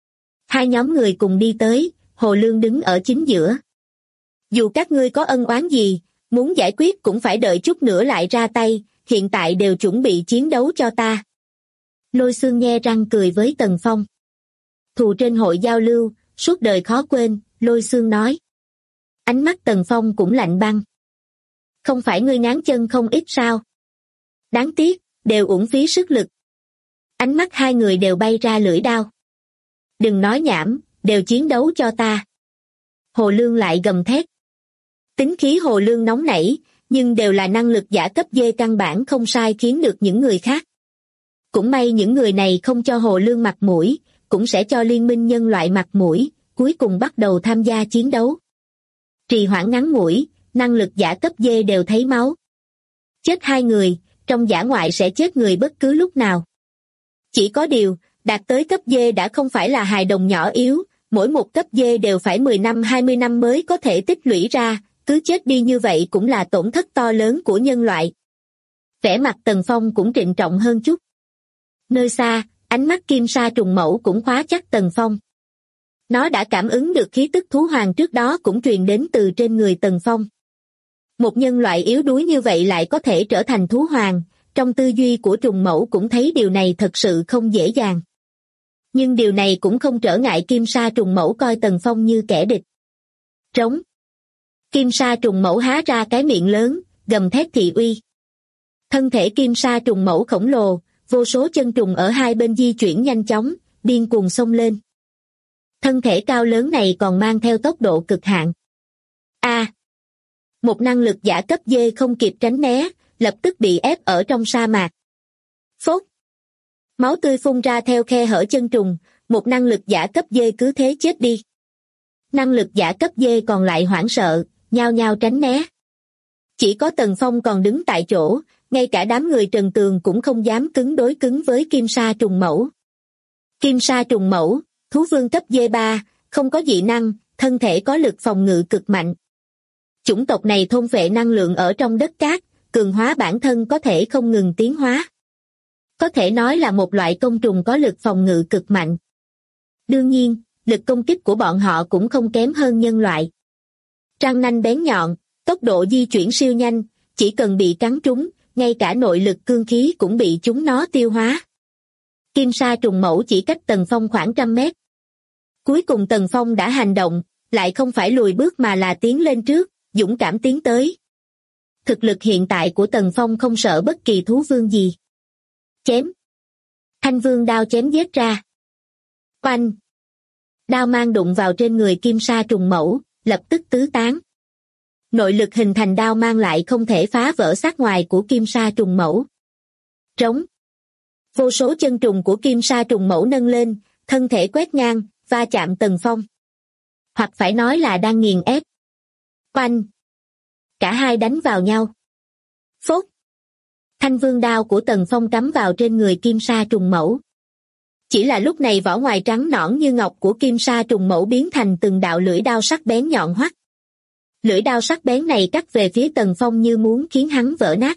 Hai nhóm người cùng đi tới, Hồ Lương đứng ở chính giữa. Dù các ngươi có ân oán gì, muốn giải quyết cũng phải đợi chút nữa lại ra tay, hiện tại đều chuẩn bị chiến đấu cho ta. Lôi Xương nhe răng cười với Tần Phong. Thù trên hội giao lưu, suốt đời khó quên, Lôi Xương nói. Ánh mắt Tần Phong cũng lạnh băng. Không phải ngươi ngáng chân không ít sao? Đáng tiếc, đều uổng phí sức lực. Ánh mắt hai người đều bay ra lưỡi đao. Đừng nói nhảm, đều chiến đấu cho ta. Hồ Lương lại gầm thét. Tính khí Hồ Lương nóng nảy, nhưng đều là năng lực giả cấp D căn bản không sai khiến được những người khác. Cũng may những người này không cho Hồ Lương mặt mũi, cũng sẽ cho liên minh nhân loại mặt mũi, cuối cùng bắt đầu tham gia chiến đấu. Trì hoãn ngắn ngủi, năng lực giả cấp D đều thấy máu. Chết hai người, trong dã ngoại sẽ chết người bất cứ lúc nào. Chỉ có điều, đạt tới cấp D đã không phải là hài đồng nhỏ yếu, mỗi một cấp D đều phải 10 năm 20 năm mới có thể tích lũy ra, cứ chết đi như vậy cũng là tổn thất to lớn của nhân loại. Vẻ mặt Tần Phong cũng trịnh trọng hơn chút. Nơi xa, ánh mắt Kim Sa trùng mẫu cũng khóa chắc Tần Phong. Nó đã cảm ứng được khí tức thú hoàng trước đó cũng truyền đến từ trên người Tần Phong. Một nhân loại yếu đuối như vậy lại có thể trở thành thú hoàng, trong tư duy của trùng mẫu cũng thấy điều này thật sự không dễ dàng. Nhưng điều này cũng không trở ngại Kim Sa trùng mẫu coi Tần Phong như kẻ địch. Trống. Kim Sa trùng mẫu há ra cái miệng lớn, gầm thét thị uy. Thân thể Kim Sa trùng mẫu khổng lồ, vô số chân trùng ở hai bên di chuyển nhanh chóng, điên cuồng xông lên. Thân thể cao lớn này còn mang theo tốc độ cực hạn. Một năng lực giả cấp D không kịp tránh né, lập tức bị ép ở trong sa mạc. Phốt. Máu tươi phun ra theo khe hở chân trùng, một năng lực giả cấp D cứ thế chết đi. Năng lực giả cấp D còn lại hoảng sợ, nhao nhao tránh né. Chỉ có Tần Phong còn đứng tại chỗ, ngay cả đám người Trần Tường cũng không dám cứng đối cứng với Kim Sa trùng mẫu. Kim Sa trùng mẫu, thú vương cấp D3, không có dị năng, thân thể có lực phòng ngự cực mạnh. Chủng tộc này thôn phệ năng lượng ở trong đất cát, cường hóa bản thân có thể không ngừng tiến hóa. Có thể nói là một loại côn trùng có lực phòng ngự cực mạnh. Đương nhiên, lực công kích của bọn họ cũng không kém hơn nhân loại. Răng nanh bén nhọn, tốc độ di chuyển siêu nhanh, chỉ cần bị cắn trúng, ngay cả nội lực cương khí cũng bị chúng nó tiêu hóa. Kim Sa trùng mẫu chỉ cách Tần Phong khoảng 100 mét. Cuối cùng Tần Phong đã hành động, lại không phải lùi bước mà là tiến lên trước, dũng cảm tiến tới. Thực lực hiện tại của Tần Phong không sợ bất kỳ thú vương gì. Chém. Thanh vương đao chém giết ra. Oanh. Đao mang đụng vào trên người kim sa trùng mẫu, lập tức tứ tán. Nội lực hình thành đao mang lại không thể phá vỡ xác ngoài của kim sa trùng mẫu. Trống. Vô số chân trùng của kim sa trùng mẫu nâng lên, thân thể quét ngang, va chạm Tần Phong. Hoặc phải nói là đang nghiền ép. Oanh. Cả hai đánh vào nhau. Phốt. Thanh vương đao của Tần Phong cắm vào trên người kim sa trùng mẫu. Chỉ là lúc này vỏ ngoài trắng nõn như ngọc của kim sa trùng mẫu biến thành từng đạo lưỡi đao sắc bén nhọn hoắt. Lưỡi đao sắc bén này cắt về phía Tần Phong như muốn khiến hắn vỡ nát.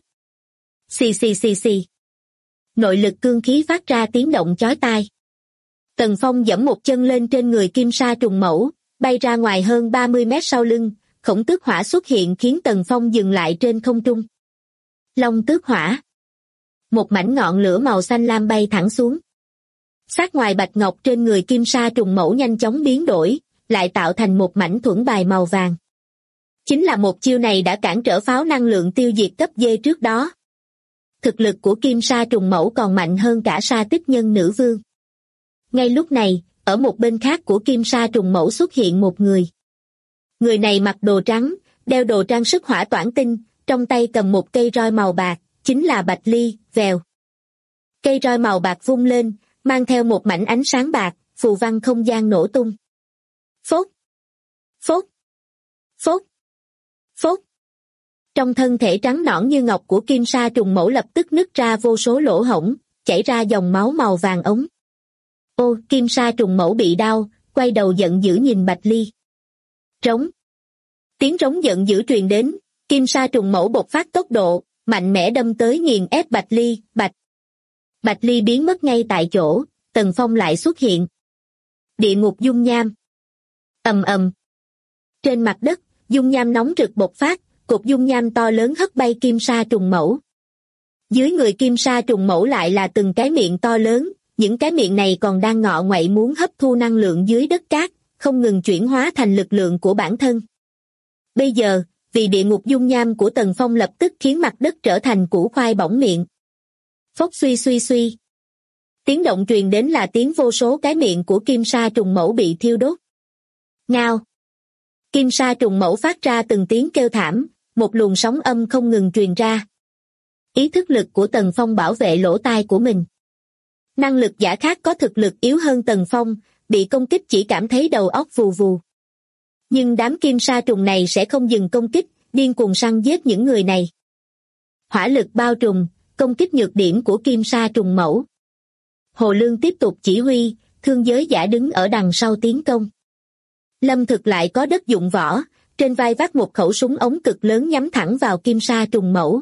Xì xì xì xì. Nội lực cương khí phát ra tiếng động chói tai. Tần Phong giẫm một chân lên trên người kim sa trùng mẫu, bay ra ngoài hơn 30 mét sau lưng, khổng tước hỏa xuất hiện khiến Tần Phong dừng lại trên không trung. Long tước hỏa. Một mảnh ngọn lửa màu xanh lam bay thẳng xuống. Sát ngoài bạch ngọc trên người kim sa trùng mẫu nhanh chóng biến đổi, lại tạo thành một mảnh thuẫn bài màu vàng. Chính là một chiêu này đã cản trở pháo năng lượng tiêu diệt cấp D trước đó. Thực lực của kim sa trùng mẫu còn mạnh hơn cả sa tích nhân nữ vương. Ngay lúc này, ở một bên khác của kim sa trùng mẫu xuất hiện một người. Người này mặc đồ trắng, đeo đồ trang sức hỏa toản tinh, trong tay cầm một cây roi màu bạc, chính là Bạch Ly. Vèo. Cây roi màu bạc vung lên, mang theo một mảnh ánh sáng bạc, phù văn không gian nổ tung. Phốt. Phốt. Phốt. Phốt. Trong thân thể trắng nõn như ngọc của kim sa trùng mẫu lập tức nứt ra vô số lỗ hổng, chảy ra dòng máu màu vàng ống. Ô, kim sa trùng mẫu bị đau, quay đầu giận dữ nhìn Bạch Ly. Trống. Tiếng trống giận dữ truyền đến, kim sa trùng mẫu bộc phát tốc độ, mạnh mẽ đâm tới nghiền ép Bạch Ly. Bạch Ly biến mất ngay tại chỗ, Tần Phong lại xuất hiện. Địa ngục dung nham. Ầm ầm. Trên mặt đất, dung nham nóng rực bộc phát, cục dung nham to lớn hất bay kim sa trùng mẫu. Dưới người kim sa trùng mẫu lại là từng cái miệng to lớn, những cái miệng này còn đang ngọ nguậy muốn hấp thu năng lượng dưới đất cát, không ngừng chuyển hóa thành lực lượng của bản thân. Bây giờ, vì địa ngục dung nham của Tần Phong lập tức khiến mặt đất trở thành củ khoai bỏng miệng. Phốc suy suy suy. Tiếng động truyền đến là tiếng vô số cái miệng của kim sa trùng mẫu bị thiêu đốt. Ngao. Kim sa trùng mẫu phát ra từng tiếng kêu thảm, một luồng sóng âm không ngừng truyền ra. Ý thức lực của Tần Phong bảo vệ lỗ tai của mình. Năng lực giả khác có thực lực yếu hơn Tần Phong, bị công kích chỉ cảm thấy đầu óc vù vù. Nhưng đám kim sa trùng này sẽ không dừng công kích, điên cuồng săn giết những người này. Hỏa lực bao trùm, công kích nhược điểm của kim sa trùng mẫu. Hồ Lương tiếp tục chỉ huy, thương giới giả đứng ở đằng sau tiến công. Lâm Thực lại có đất dụng võ, trên vai vác một khẩu súng ống cực lớn nhắm thẳng vào kim sa trùng mẫu.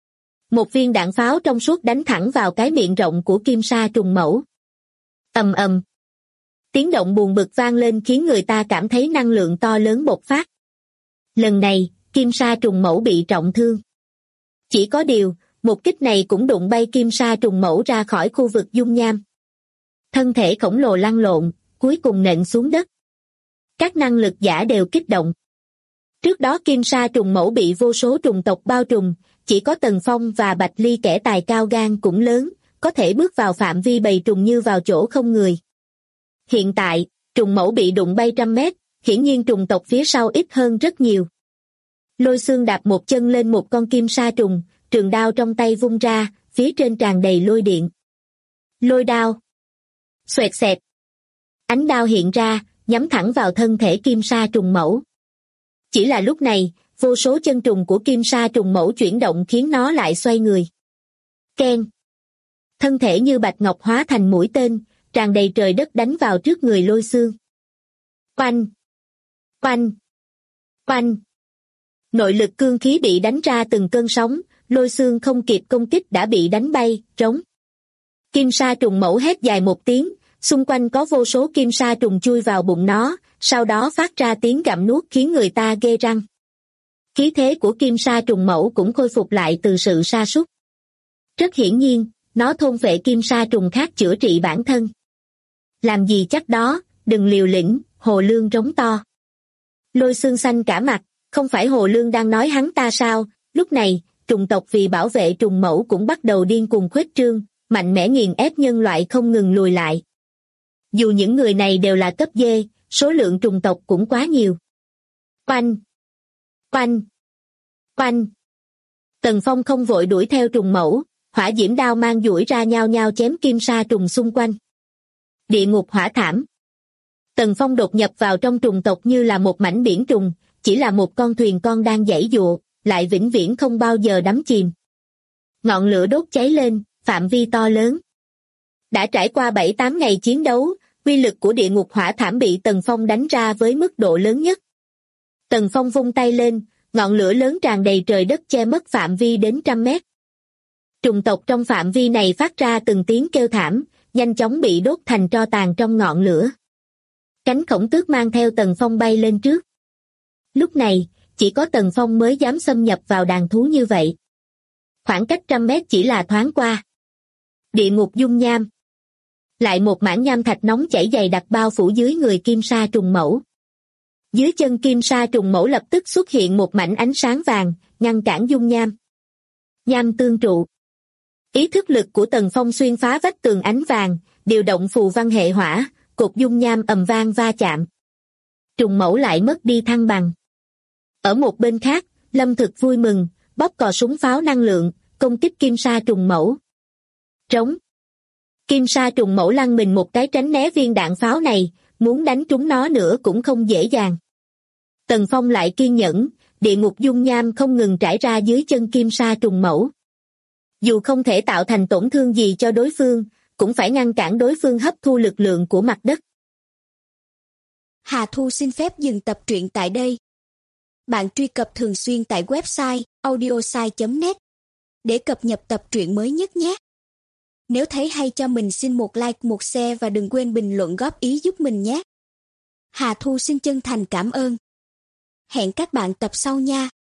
Một viên đạn pháo trong suốt đánh thẳng vào cái miệng rộng của kim sa trùng mẫu. Ầm ầm. Tiếng động buồn bực vang lên khiến người ta cảm thấy năng lượng to lớn bộc phát. Lần này, kim sa trùng mẫu bị trọng thương. Chỉ có điều, một kích này cũng đụng bay kim sa trùng mẫu ra khỏi khu vực dung nham. Thân thể khổng lồ lăn lộn, cuối cùng nện xuống đất. Các năng lực giả đều kích động. Trước đó kim sa trùng mẫu bị vô số trùng tộc bao trùm, chỉ có Tần Phong và Bạch Ly kẻ tài cao gan cũng lớn, có thể bước vào phạm vi bầy trùng như vào chỗ không người. Hiện tại, trùng mẫu bị đụng bay trăm mét, hiển nhiên trùng tộc phía sau ít hơn rất nhiều. Lôi Xương đạp một chân lên một con kim sa trùng, trường đao trong tay vung ra, phía trên tràn đầy lôi điện. Lôi đao. Xoẹt xẹt. Ánh đao hiện ra, nhắm thẳng vào thân thể kim sa trùng mẫu. Chỉ là lúc này, vô số chân trùng của kim sa trùng mẫu chuyển động khiến nó lại xoay người. Keng. Thân thể như bạch ngọc hóa thành mũi tên, tràn đầy trời đất đánh vào trước người Lôi Xương. Oanh! Oanh! Oanh! Nội lực cương khí bị đánh ra từng cơn sóng, Lôi Xương không kịp công kích đã bị đánh bay, trống. Kim sa trùng mẫu hét dài một tiếng, xung quanh có vô số kim sa trùng chui vào bụng nó, sau đó phát ra tiếng gặm nuốt khiến người ta ghê răng. Khí thế của kim sa trùng mẫu cũng khôi phục lại từ sự sa sút. Rất hiển nhiên, nó thôn phệ kim sa trùng khác chữa trị bản thân. Làm gì chắc đó, đừng liều lĩnh, Hồ Lương rống to. Lôi Xương xanh cả mặt, không phải Hồ Lương đang nói hắn ta sao, Lúc này, trùng tộc vì bảo vệ trùng mẫu cũng bắt đầu điên cuồng khuếch trương, mạnh mẽ nghiền ép nhân loại không ngừng lùi lại. Dù những người này đều là cấp D, số lượng trùng tộc cũng quá nhiều. Oanh! Oanh! Oanh! Tần Phong không vội đuổi theo trùng mẫu, hỏa diễm đao mang duỗi ra nhao nhao chém kim sa trùng xung quanh. Địa ngục hỏa thảm. Tần Phong đột nhập vào trong trùng tộc như là một mảnh biển trùng, chỉ là một con thuyền con đang giãy giụa, lại vĩnh viễn không bao giờ đắm chìm. Ngọn lửa đốt cháy lên, phạm vi to lớn. Đã trải qua 7-8 ngày chiến đấu, uy lực của địa ngục hỏa thảm bị Tần Phong đánh ra với mức độ lớn nhất. Tần Phong vung tay lên, ngọn lửa lớn tràn đầy trời đất che mất phạm vi đến 100 mét. Trùng tộc trong phạm vi này phát ra từng tiếng kêu thảm, nhanh chóng bị đốt thành tro tàn trong ngọn lửa. Cánh khổng tước mang theo Tần Phong bay lên trước. Lúc này, chỉ có Tần Phong mới dám xâm nhập vào đàn thú như vậy. Khoảng cách 100 mét chỉ là thoáng qua. Địa ngục dung nham. Lại một mảng nham thạch nóng chảy dày đặc bao phủ dưới người kim sa trùng mẫu. Dưới chân kim sa trùng mẫu lập tức xuất hiện một mảnh ánh sáng vàng, ngăn cản dung nham. Nham tương trụ. Ý thức lực của Tần Phong xuyên phá vách tường ánh vàng, điều động phù văn hệ hỏa, cột dung nham ầm vang va chạm. Trùng mẫu lại mất đi thăng bằng. Ở một bên khác, Lâm Thực vui mừng, bóp cò súng pháo năng lượng, công kích kim sa trùng mẫu. Trống. Kim sa trùng mẫu lăn mình một cái tránh né viên đạn pháo này, muốn đánh trúng nó nữa cũng không dễ dàng. Tần Phong lại kiên nhẫn, địa ngục dung nham không ngừng trải ra dưới chân kim sa trùng mẫu. Dù không thể tạo thành tổn thương gì cho đối phương, cũng phải ngăn cản đối phương hấp thu lực lượng của mặt đất. Hà Thu xin phép dừng tập truyện tại đây. Bạn truy cập thường xuyên tại website audiosai.net để cập nhật tập truyện mới nhất nhé. Nếu thấy hay cho mình xin một like, một share và đừng quên bình luận góp ý giúp mình nhé. Hà Thu xin chân thành cảm ơn. Hẹn các bạn tập sau nha.